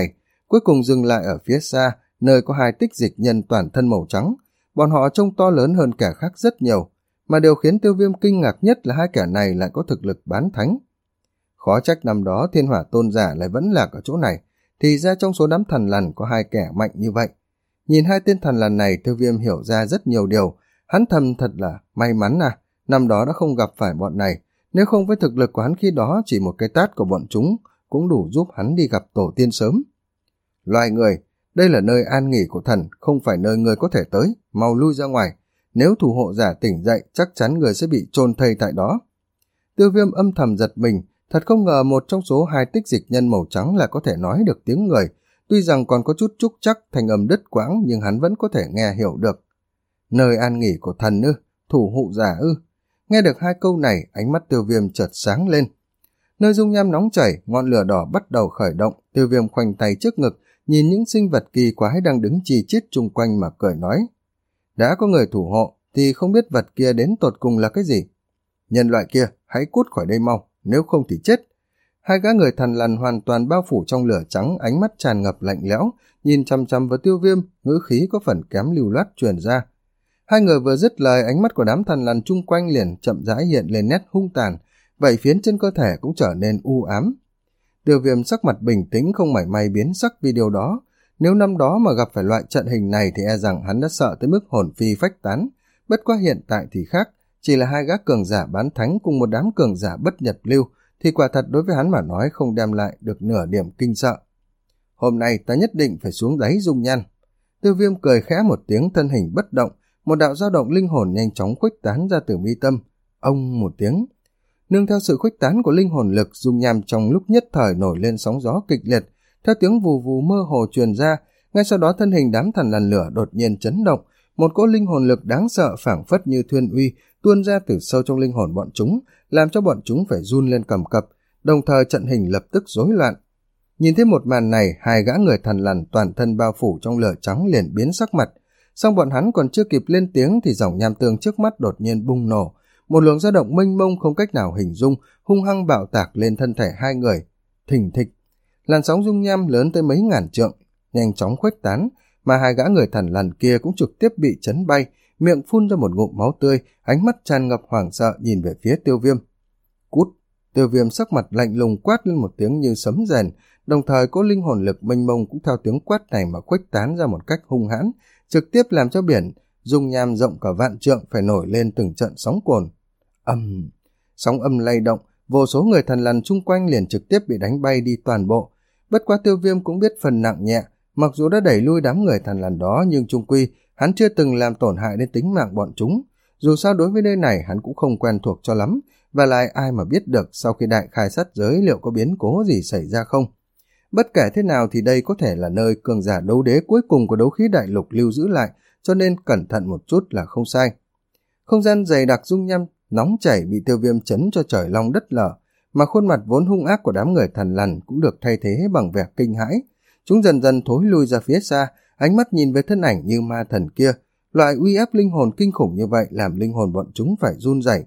cuối cùng dừng lại ở phía xa, nơi có hai tích dịch nhân toàn thân màu trắng. Bọn họ trông to lớn hơn kẻ khác rất nhiều, mà điều khiến Tiêu Viêm kinh ngạc nhất là hai kẻ này lại có thực lực bán thánh. Khó trách năm đó Thiên Hỏa Tôn giả lại vẫn lạc ở chỗ này, thì ra trong số đám thần lằn có hai kẻ mạnh như vậy. Nhìn hai tên thần lằn này, Tiêu Viêm hiểu ra rất nhiều điều. Hắn thầm thật là may mắn à, năm đó đã không gặp phải bọn này. Nếu không với thực lực của hắn khi đó, chỉ một cái tát của bọn chúng cũng đủ giúp hắn đi gặp tổ tiên sớm. Loài người, đây là nơi an nghỉ của thần, không phải nơi người có thể tới, mau lui ra ngoài. Nếu thủ hộ giả tỉnh dậy, chắc chắn người sẽ bị chôn thây tại đó. Tiêu Viêm âm thầm giật mình, thật không ngờ một trong số hai tích dịch nhân màu trắng là có thể nói được tiếng người. Tuy rằng còn có chút trúc chắc, thành âm đứt quãng, nhưng hắn vẫn có thể nghe hiểu được. Nơi an nghỉ của thần ư, thủ hộ giả ư. Nghe được hai câu này, ánh mắt Tiêu Viêm chợt sáng lên. Nơi dung nham nóng chảy, ngọn lửa đỏ bắt đầu khởi động. Tiêu Viêm khoanh tay trước ngực, nhìn những sinh vật kỳ quái đang đứng chi chít chung quanh mà cười nói. Đã có người thủ hộ, thì không biết vật kia đến tột cùng là cái gì. Nhân loại kia, hãy cút khỏi đây mau, nếu không thì chết. Hai gã người thần lằn hoàn toàn bao phủ trong lửa trắng, ánh mắt tràn ngập lạnh lẽo, nhìn chăm chăm vào Tiêu Viêm, ngữ khí có phần kém lưu loát truyền ra. Hai người vừa dứt lời, ánh mắt của đám thần lằn chung quanh liền chậm rãi hiện lên nét hung tàn, vảy phiến trên cơ thể cũng trở nên u ám. Tiêu Viêm sắc mặt bình tĩnh, không mảy may biến sắc vì điều đó. Nếu năm đó mà gặp phải loại trận hình này thì e rằng hắn đã sợ tới mức hồn phi phách tán. Bất quá hiện tại thì khác, chỉ là hai gã cường giả bán thánh cùng một đám cường giả bất nhập lưu, thì quả thật đối với hắn mà nói không đem lại được nửa điểm kinh sợ. Hôm nay ta nhất định phải xuống đáy dung nhan. Tiêu Viêm cười khẽ một tiếng, thân hình bất động, một đạo dao động linh hồn nhanh chóng khuếch tán ra từ mi tâm. Ông một tiếng. Nương theo sự khuếch tán của linh hồn lực, dung nham trong lúc nhất thời nổi lên sóng gió kịch liệt, theo tiếng vù vù mơ hồ truyền ra. Ngay sau đó thân hình đám thần lằn lửa đột nhiên chấn động, một cỗ linh hồn lực đáng sợ phảng phất như thuyên uy tuôn ra từ sâu trong linh hồn bọn chúng, làm cho bọn chúng phải run lên cầm cập, đồng thời trận hình lập tức rối loạn. Nhìn thấy một màn này, hai gã người thần lằn toàn thân bao phủ trong lửa trắng liền biến sắc mặt. Song bọn hắn còn chưa kịp lên tiếng thì dòng nham tương trước mắt đột nhiên bùng nổ, một luồng dao động mênh mông không cách nào hình dung hung hăng bạo tạc lên thân thể hai người. Thình thịch, làn sóng dung nham lớn tới mấy ngàn trượng nhanh chóng khuếch tán, mà hai gã người thần lằn kia cũng trực tiếp bị chấn bay, miệng phun ra một ngụm máu tươi, ánh mắt tràn ngập hoảng sợ nhìn về phía Tiêu Viêm. Cút! Tiêu Viêm sắc mặt lạnh lùng quát lên một tiếng như sấm rền, đồng thời có linh hồn lực mênh mông cũng theo tiếng quát này mà khuếch tán ra một cách hung hãn, trực tiếp làm cho biển dung nham rộng cả vạn trượng phải nổi lên từng trận sóng cồn. Âm! Sóng âm lay động, vô số người thần lằn chung quanh liền trực tiếp bị đánh bay đi toàn bộ. Bất quá Tiêu Viêm cũng biết phần nặng nhẹ, mặc dù đã đẩy lui đám người thần lằn đó nhưng chung quy hắn chưa từng làm tổn hại đến tính mạng bọn chúng. Dù sao đối với nơi này hắn cũng không quen thuộc cho lắm, và lại ai mà biết được sau khi đại khai sát giới liệu có biến cố gì xảy ra không. Bất kể thế nào thì đây có thể là nơi cường giả đấu đế cuối cùng của đấu khí đại lục lưu giữ lại, cho nên cẩn thận một chút là không sai. Không gian dày đặc dung nham nóng chảy bị Tiêu Viêm chấn cho trời long đất lở, mà khuôn mặt vốn hung ác của đám người thần lằn cũng được thay thế bằng vẻ kinh hãi. Chúng dần dần thối lui ra phía xa, ánh mắt nhìn về thân ảnh như ma thần kia. Loại uy áp linh hồn kinh khủng như vậy làm linh hồn bọn chúng phải run rẩy.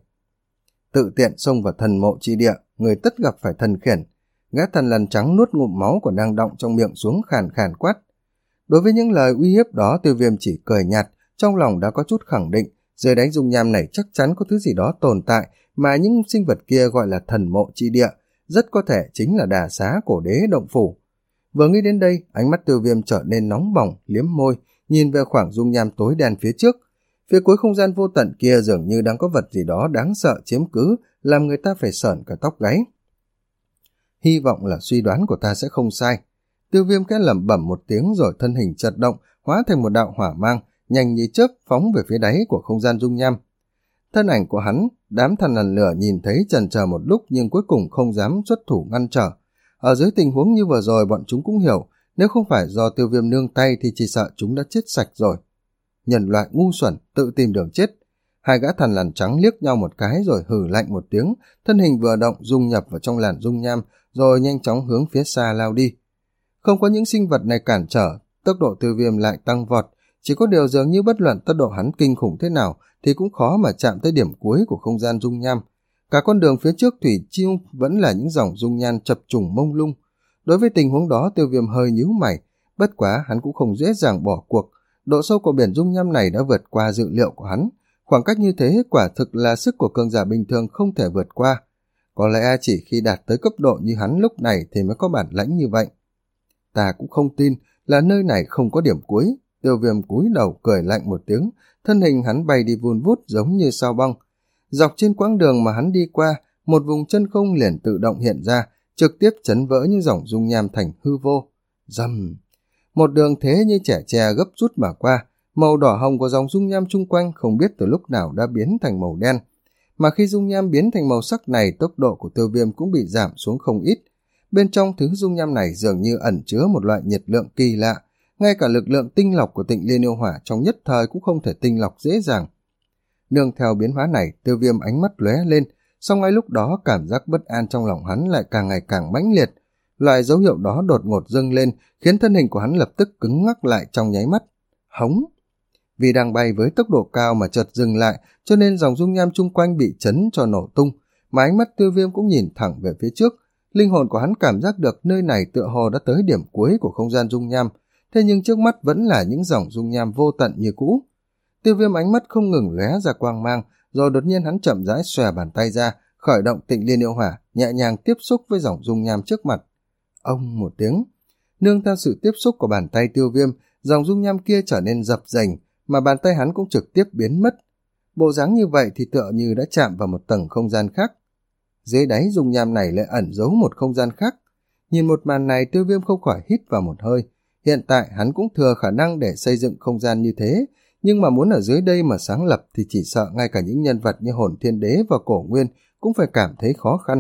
Tự tiện xông vào thần mộ chi địa, người tất gặp phải thần khiển. Gã thần lằn trắng nuốt ngụm máu còn đang đọng trong miệng xuống, khàn khàn quát. Đối với những lời uy hiếp đó, Tiêu Viêm chỉ cười nhạt, trong lòng đã có chút khẳng định, dưới đáy dung nham này chắc chắn có thứ gì đó tồn tại mà những sinh vật kia gọi là thần mộ chi địa, rất có thể chính là đà xá cổ đế động phủ. Vừa nghĩ đến đây, ánh mắt Tiêu Viêm trở nên nóng bỏng, liếm môi, nhìn về khoảng dung nham tối đen phía trước. Phía cuối không gian vô tận kia dường như đang có vật gì đó đáng sợ chiếm cứ, làm người ta phải sởn cả tóc gáy. Hy vọng là suy đoán của ta sẽ không sai. Tiêu Viêm khẽ lẩm bẩm một tiếng rồi thân hình chật động, hóa thành một đạo hỏa mang, nhanh như chớp phóng về phía đáy của không gian dung nham. Thân ảnh của hắn, đám thần lằn lửa nhìn thấy chần chờ một lúc nhưng cuối cùng không dám xuất thủ ngăn trở. Ở dưới tình huống như vừa rồi bọn chúng cũng hiểu, nếu không phải do Tiêu Viêm nương tay thì chỉ sợ chúng đã chết sạch rồi. Nhân loại ngu xuẩn, tự tìm đường chết. Hai gã thần lằn trắng liếc nhau một cái rồi hừ lạnh một tiếng, thân hình vừa động dung nhập vào trong làn dung nham rồi nhanh chóng hướng phía xa lao đi. Không có những sinh vật này cản trở, tốc độ Tiêu Viêm lại tăng vọt, chỉ có điều dường như bất luận tốc độ hắn kinh khủng thế nào thì cũng khó mà chạm tới điểm cuối của không gian dung nham. Cả con đường phía trước thủy chiêu vẫn là những dòng dung nhan chập trùng mông lung. Đối với tình huống đó Tiêu Viêm hơi nhíu mày, Bất quá hắn cũng không dễ dàng bỏ cuộc, độ sâu của biển dung nham này đã vượt qua dự liệu của hắn. Khoảng cách như thế quả thực là sức của cường giả bình thường không thể vượt qua. Có lẽ chỉ khi đạt tới cấp độ như hắn lúc này thì mới có bản lãnh như vậy. Ta cũng không tin là nơi này không có điểm cuối. Tiêu Viêm cúi đầu cười lạnh một tiếng, thân hình hắn bay đi vun vút giống như sao băng. Dọc trên quãng đường mà hắn đi qua, một vùng chân không liền tự động hiện ra, trực tiếp chấn vỡ như dòng dung nham thành hư vô. Rầm! Một đường thế như trẻ tre gấp rút mà qua, màu đỏ hồng của dòng dung nham chung quanh không biết từ lúc nào đã biến thành màu đen. Mà khi dung nham biến thành màu sắc này, tốc độ của Tiêu Viêm cũng bị giảm xuống không ít. Bên trong thứ dung nham này dường như ẩn chứa một loại nhiệt lượng kỳ lạ, ngay cả lực lượng tinh lọc của Tịnh Liên Yêu Hỏa trong nhất thời cũng không thể tinh lọc dễ dàng. Nương theo biến hóa này, Tiêu Viêm ánh mắt lóe lên, song ngay lúc đó cảm giác bất an trong lòng hắn lại càng ngày càng mãnh liệt. Loại dấu hiệu đó đột ngột dâng lên, khiến thân hình của hắn lập tức cứng ngắc lại trong nháy mắt. Hống! Vì đang bay với tốc độ cao mà chợt dừng lại, cho nên dòng dung nham chung quanh bị chấn cho nổ tung, mà ánh mắt Tiêu Viêm cũng nhìn thẳng về phía trước. Linh hồn của hắn cảm giác được nơi này tựa hồ đã tới điểm cuối của không gian dung nham, thế nhưng trước mắt vẫn là những dòng dung nham vô tận như cũ. Tiêu Viêm ánh mắt không ngừng lóe ra quang mang, rồi đột nhiên hắn chậm rãi xòe bàn tay ra, khởi động Tịnh Liên Yêu Hỏa, nhẹ nhàng tiếp xúc với dòng dung nham trước mặt. Ông một tiếng, nương theo sự tiếp xúc của bàn tay Tiêu Viêm, dòng dung nham kia trở nên dập dềnh, mà bàn tay hắn cũng trực tiếp biến mất. Bộ dáng như vậy thì tựa như đã chạm vào một tầng không gian khác. Dưới đáy dung nham này lại ẩn giấu một không gian khác. Nhìn một màn này, Tiêu Viêm không khỏi hít vào một hơi. Hiện tại hắn cũng thừa khả năng để xây dựng không gian như thế, nhưng mà muốn ở dưới đây mà sáng lập thì chỉ sợ ngay cả những nhân vật như Hồn Thiên Đế và Cổ Nguyên cũng phải cảm thấy khó khăn.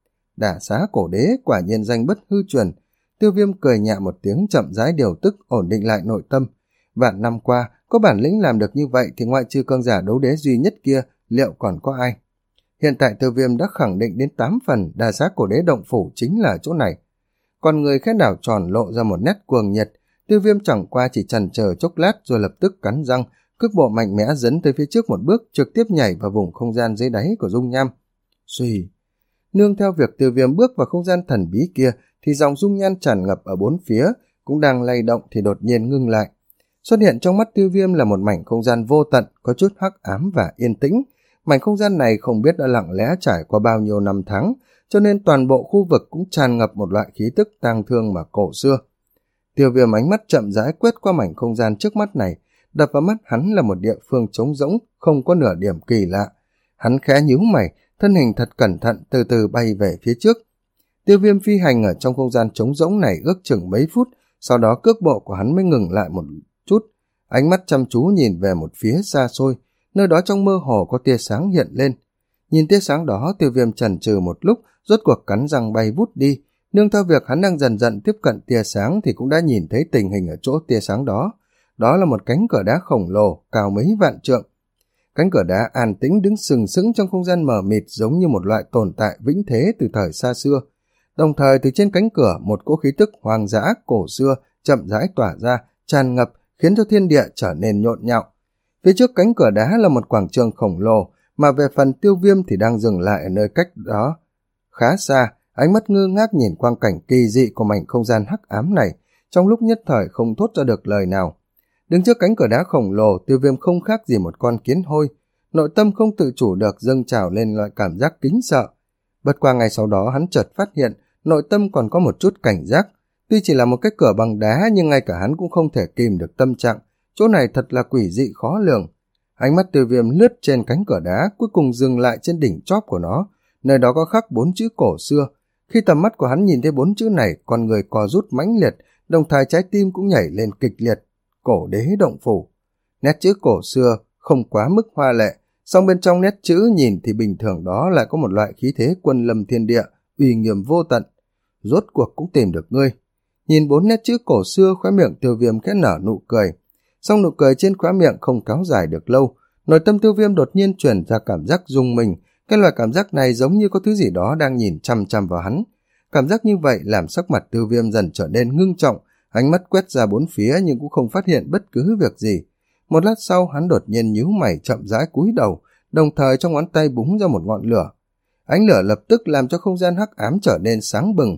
Đả Xá Cổ Đế quả nhiên danh bất hư truyền. Tiêu Viêm cười nhẹ một tiếng, chậm rãi điều tức, ổn định lại nội tâm. Vạn năm qua, có bản lĩnh làm được như vậy thì ngoại trừ cường giả đấu đế duy nhất kia, liệu còn có ai? Hiện tại Tiêu Viêm đã khẳng định đến tám phần Đả Xá Cổ Đế động phủ chính là chỗ này. Còn người khẽ đảo tròn lộ ra một nét cuồng nhiệt. Tiêu Viêm chẳng qua chỉ chần chờ chốc lát rồi lập tức cắn răng, cước bộ mạnh mẽ dẫn tới phía trước một bước, trực tiếp nhảy vào vùng không gian dưới đáy của dung nham. Xuy! Nương theo việc Tiêu Viêm bước vào không gian thần bí kia, thì dòng dung nham tràn ngập ở bốn phía, cũng đang lay động thì đột nhiên ngưng lại. Xuất hiện trong mắt Tiêu Viêm là một mảnh không gian vô tận, có chút hắc ám và yên tĩnh. Mảnh không gian này không biết đã lặng lẽ trải qua bao nhiêu năm tháng, cho nên toàn bộ khu vực cũng tràn ngập một loại khí tức tang thương mà cổ xưa. Tiêu Viêm ánh mắt chậm rãi quét qua mảnh không gian trước mắt này, đập vào mắt hắn là một địa phương trống rỗng, không có nửa điểm kỳ lạ. Hắn khẽ nhíu mày, thân hình thật cẩn thận từ từ bay về phía trước. Tiêu Viêm phi hành ở trong không gian trống rỗng này ước chừng mấy phút, sau đó cước bộ của hắn mới ngừng lại một chút, ánh mắt chăm chú nhìn về một phía xa xôi, nơi đó trong mơ hồ có tia sáng hiện lên. Nhìn tia sáng đó, Tiêu Viêm chần chừ một lúc, rốt cuộc cắn răng bay vút đi. Nương theo việc hắn đang dần dần tiếp cận tia sáng thì cũng đã nhìn thấy tình hình ở chỗ tia sáng đó. Đó là một cánh cửa đá khổng lồ, cao mấy vạn trượng. Cánh cửa đá an tĩnh đứng sừng sững trong không gian mờ mịt, giống như một loại tồn tại vĩnh thế từ thời xa xưa. Đồng thời từ trên cánh cửa, một cỗ khí tức hoang dã cổ xưa chậm rãi tỏa ra, tràn ngập, khiến cho thiên địa trở nên nhộn nhạo. Phía trước cánh cửa đá là một quảng trường khổng lồ, mà về phần Tiêu Viêm thì đang dừng lại ở nơi cách đó khá xa, ánh mắt ngơ ngác nhìn quang cảnh kỳ dị của mảnh không gian hắc ám này, trong lúc nhất thời không thốt ra được lời nào. Đứng trước cánh cửa đá khổng lồ, Tiêu Viêm không khác gì một con kiến hôi, nội tâm không tự chủ được dâng trào lên loại cảm giác kính sợ. Bất qua ngày sau đó hắn chợt phát hiện, nội tâm còn có một chút cảnh giác. Tuy chỉ là một cái cửa bằng đá nhưng ngay cả hắn cũng không thể kìm được tâm trạng, chỗ này thật là quỷ dị khó lường. Ánh mắt Tiêu Viêm lướt trên cánh cửa đá, cuối cùng dừng lại trên đỉnh chóp của nó, nơi đó có khắc bốn chữ cổ xưa. Khi tầm mắt của hắn nhìn thấy bốn chữ này, con người co rút mãnh liệt, đồng thời trái tim cũng nhảy lên kịch liệt. Cổ Đế động phủ. Nét chữ cổ xưa không quá mức hoa lệ, song bên trong nét chữ nhìn thì bình thường đó lại có một loại khí thế quân lâm thiên địa, uy nghiêm vô tận. Rốt cuộc cũng tìm được ngươi. Nhìn bốn nét chữ cổ xưa, khóe miệng Tiêu Viêm khẽ nở nụ cười. Song nụ cười trên khóe miệng không kéo dài được lâu, nội tâm Tiêu Viêm đột nhiên truyền ra cảm giác rung mình. Cái loại cảm giác này giống như có thứ gì đó đang nhìn chăm chăm vào hắn. Cảm giác như vậy làm sắc mặt Tiêu Viêm dần trở nên ngưng trọng, ánh mắt quét ra bốn phía nhưng cũng không phát hiện bất cứ việc gì. Một lát sau hắn đột nhiên nhíu mày chậm rãi cúi đầu, đồng thời trong ngón tay búng ra một ngọn lửa. Ánh lửa lập tức làm cho không gian hắc ám trở nên sáng bừng.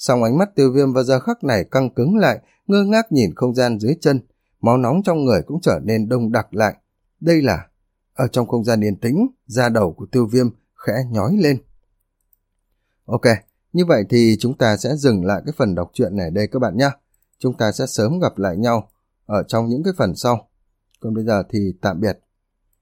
Song ánh mắt Tiêu Viêm vào giờ khắc này căng cứng lại, ngơ ngác nhìn không gian dưới chân, máu nóng trong người cũng trở nên đông đặc lại. Đây là... Ở trong không gian yên tĩnh, da đầu của Tiêu Viêm khẽ nhói lên. Ok, như vậy thì chúng ta sẽ dừng lại cái phần đọc truyện này đây các bạn nhé. Chúng ta sẽ sớm gặp lại nhau ở trong những cái phần sau. Còn bây giờ thì tạm biệt.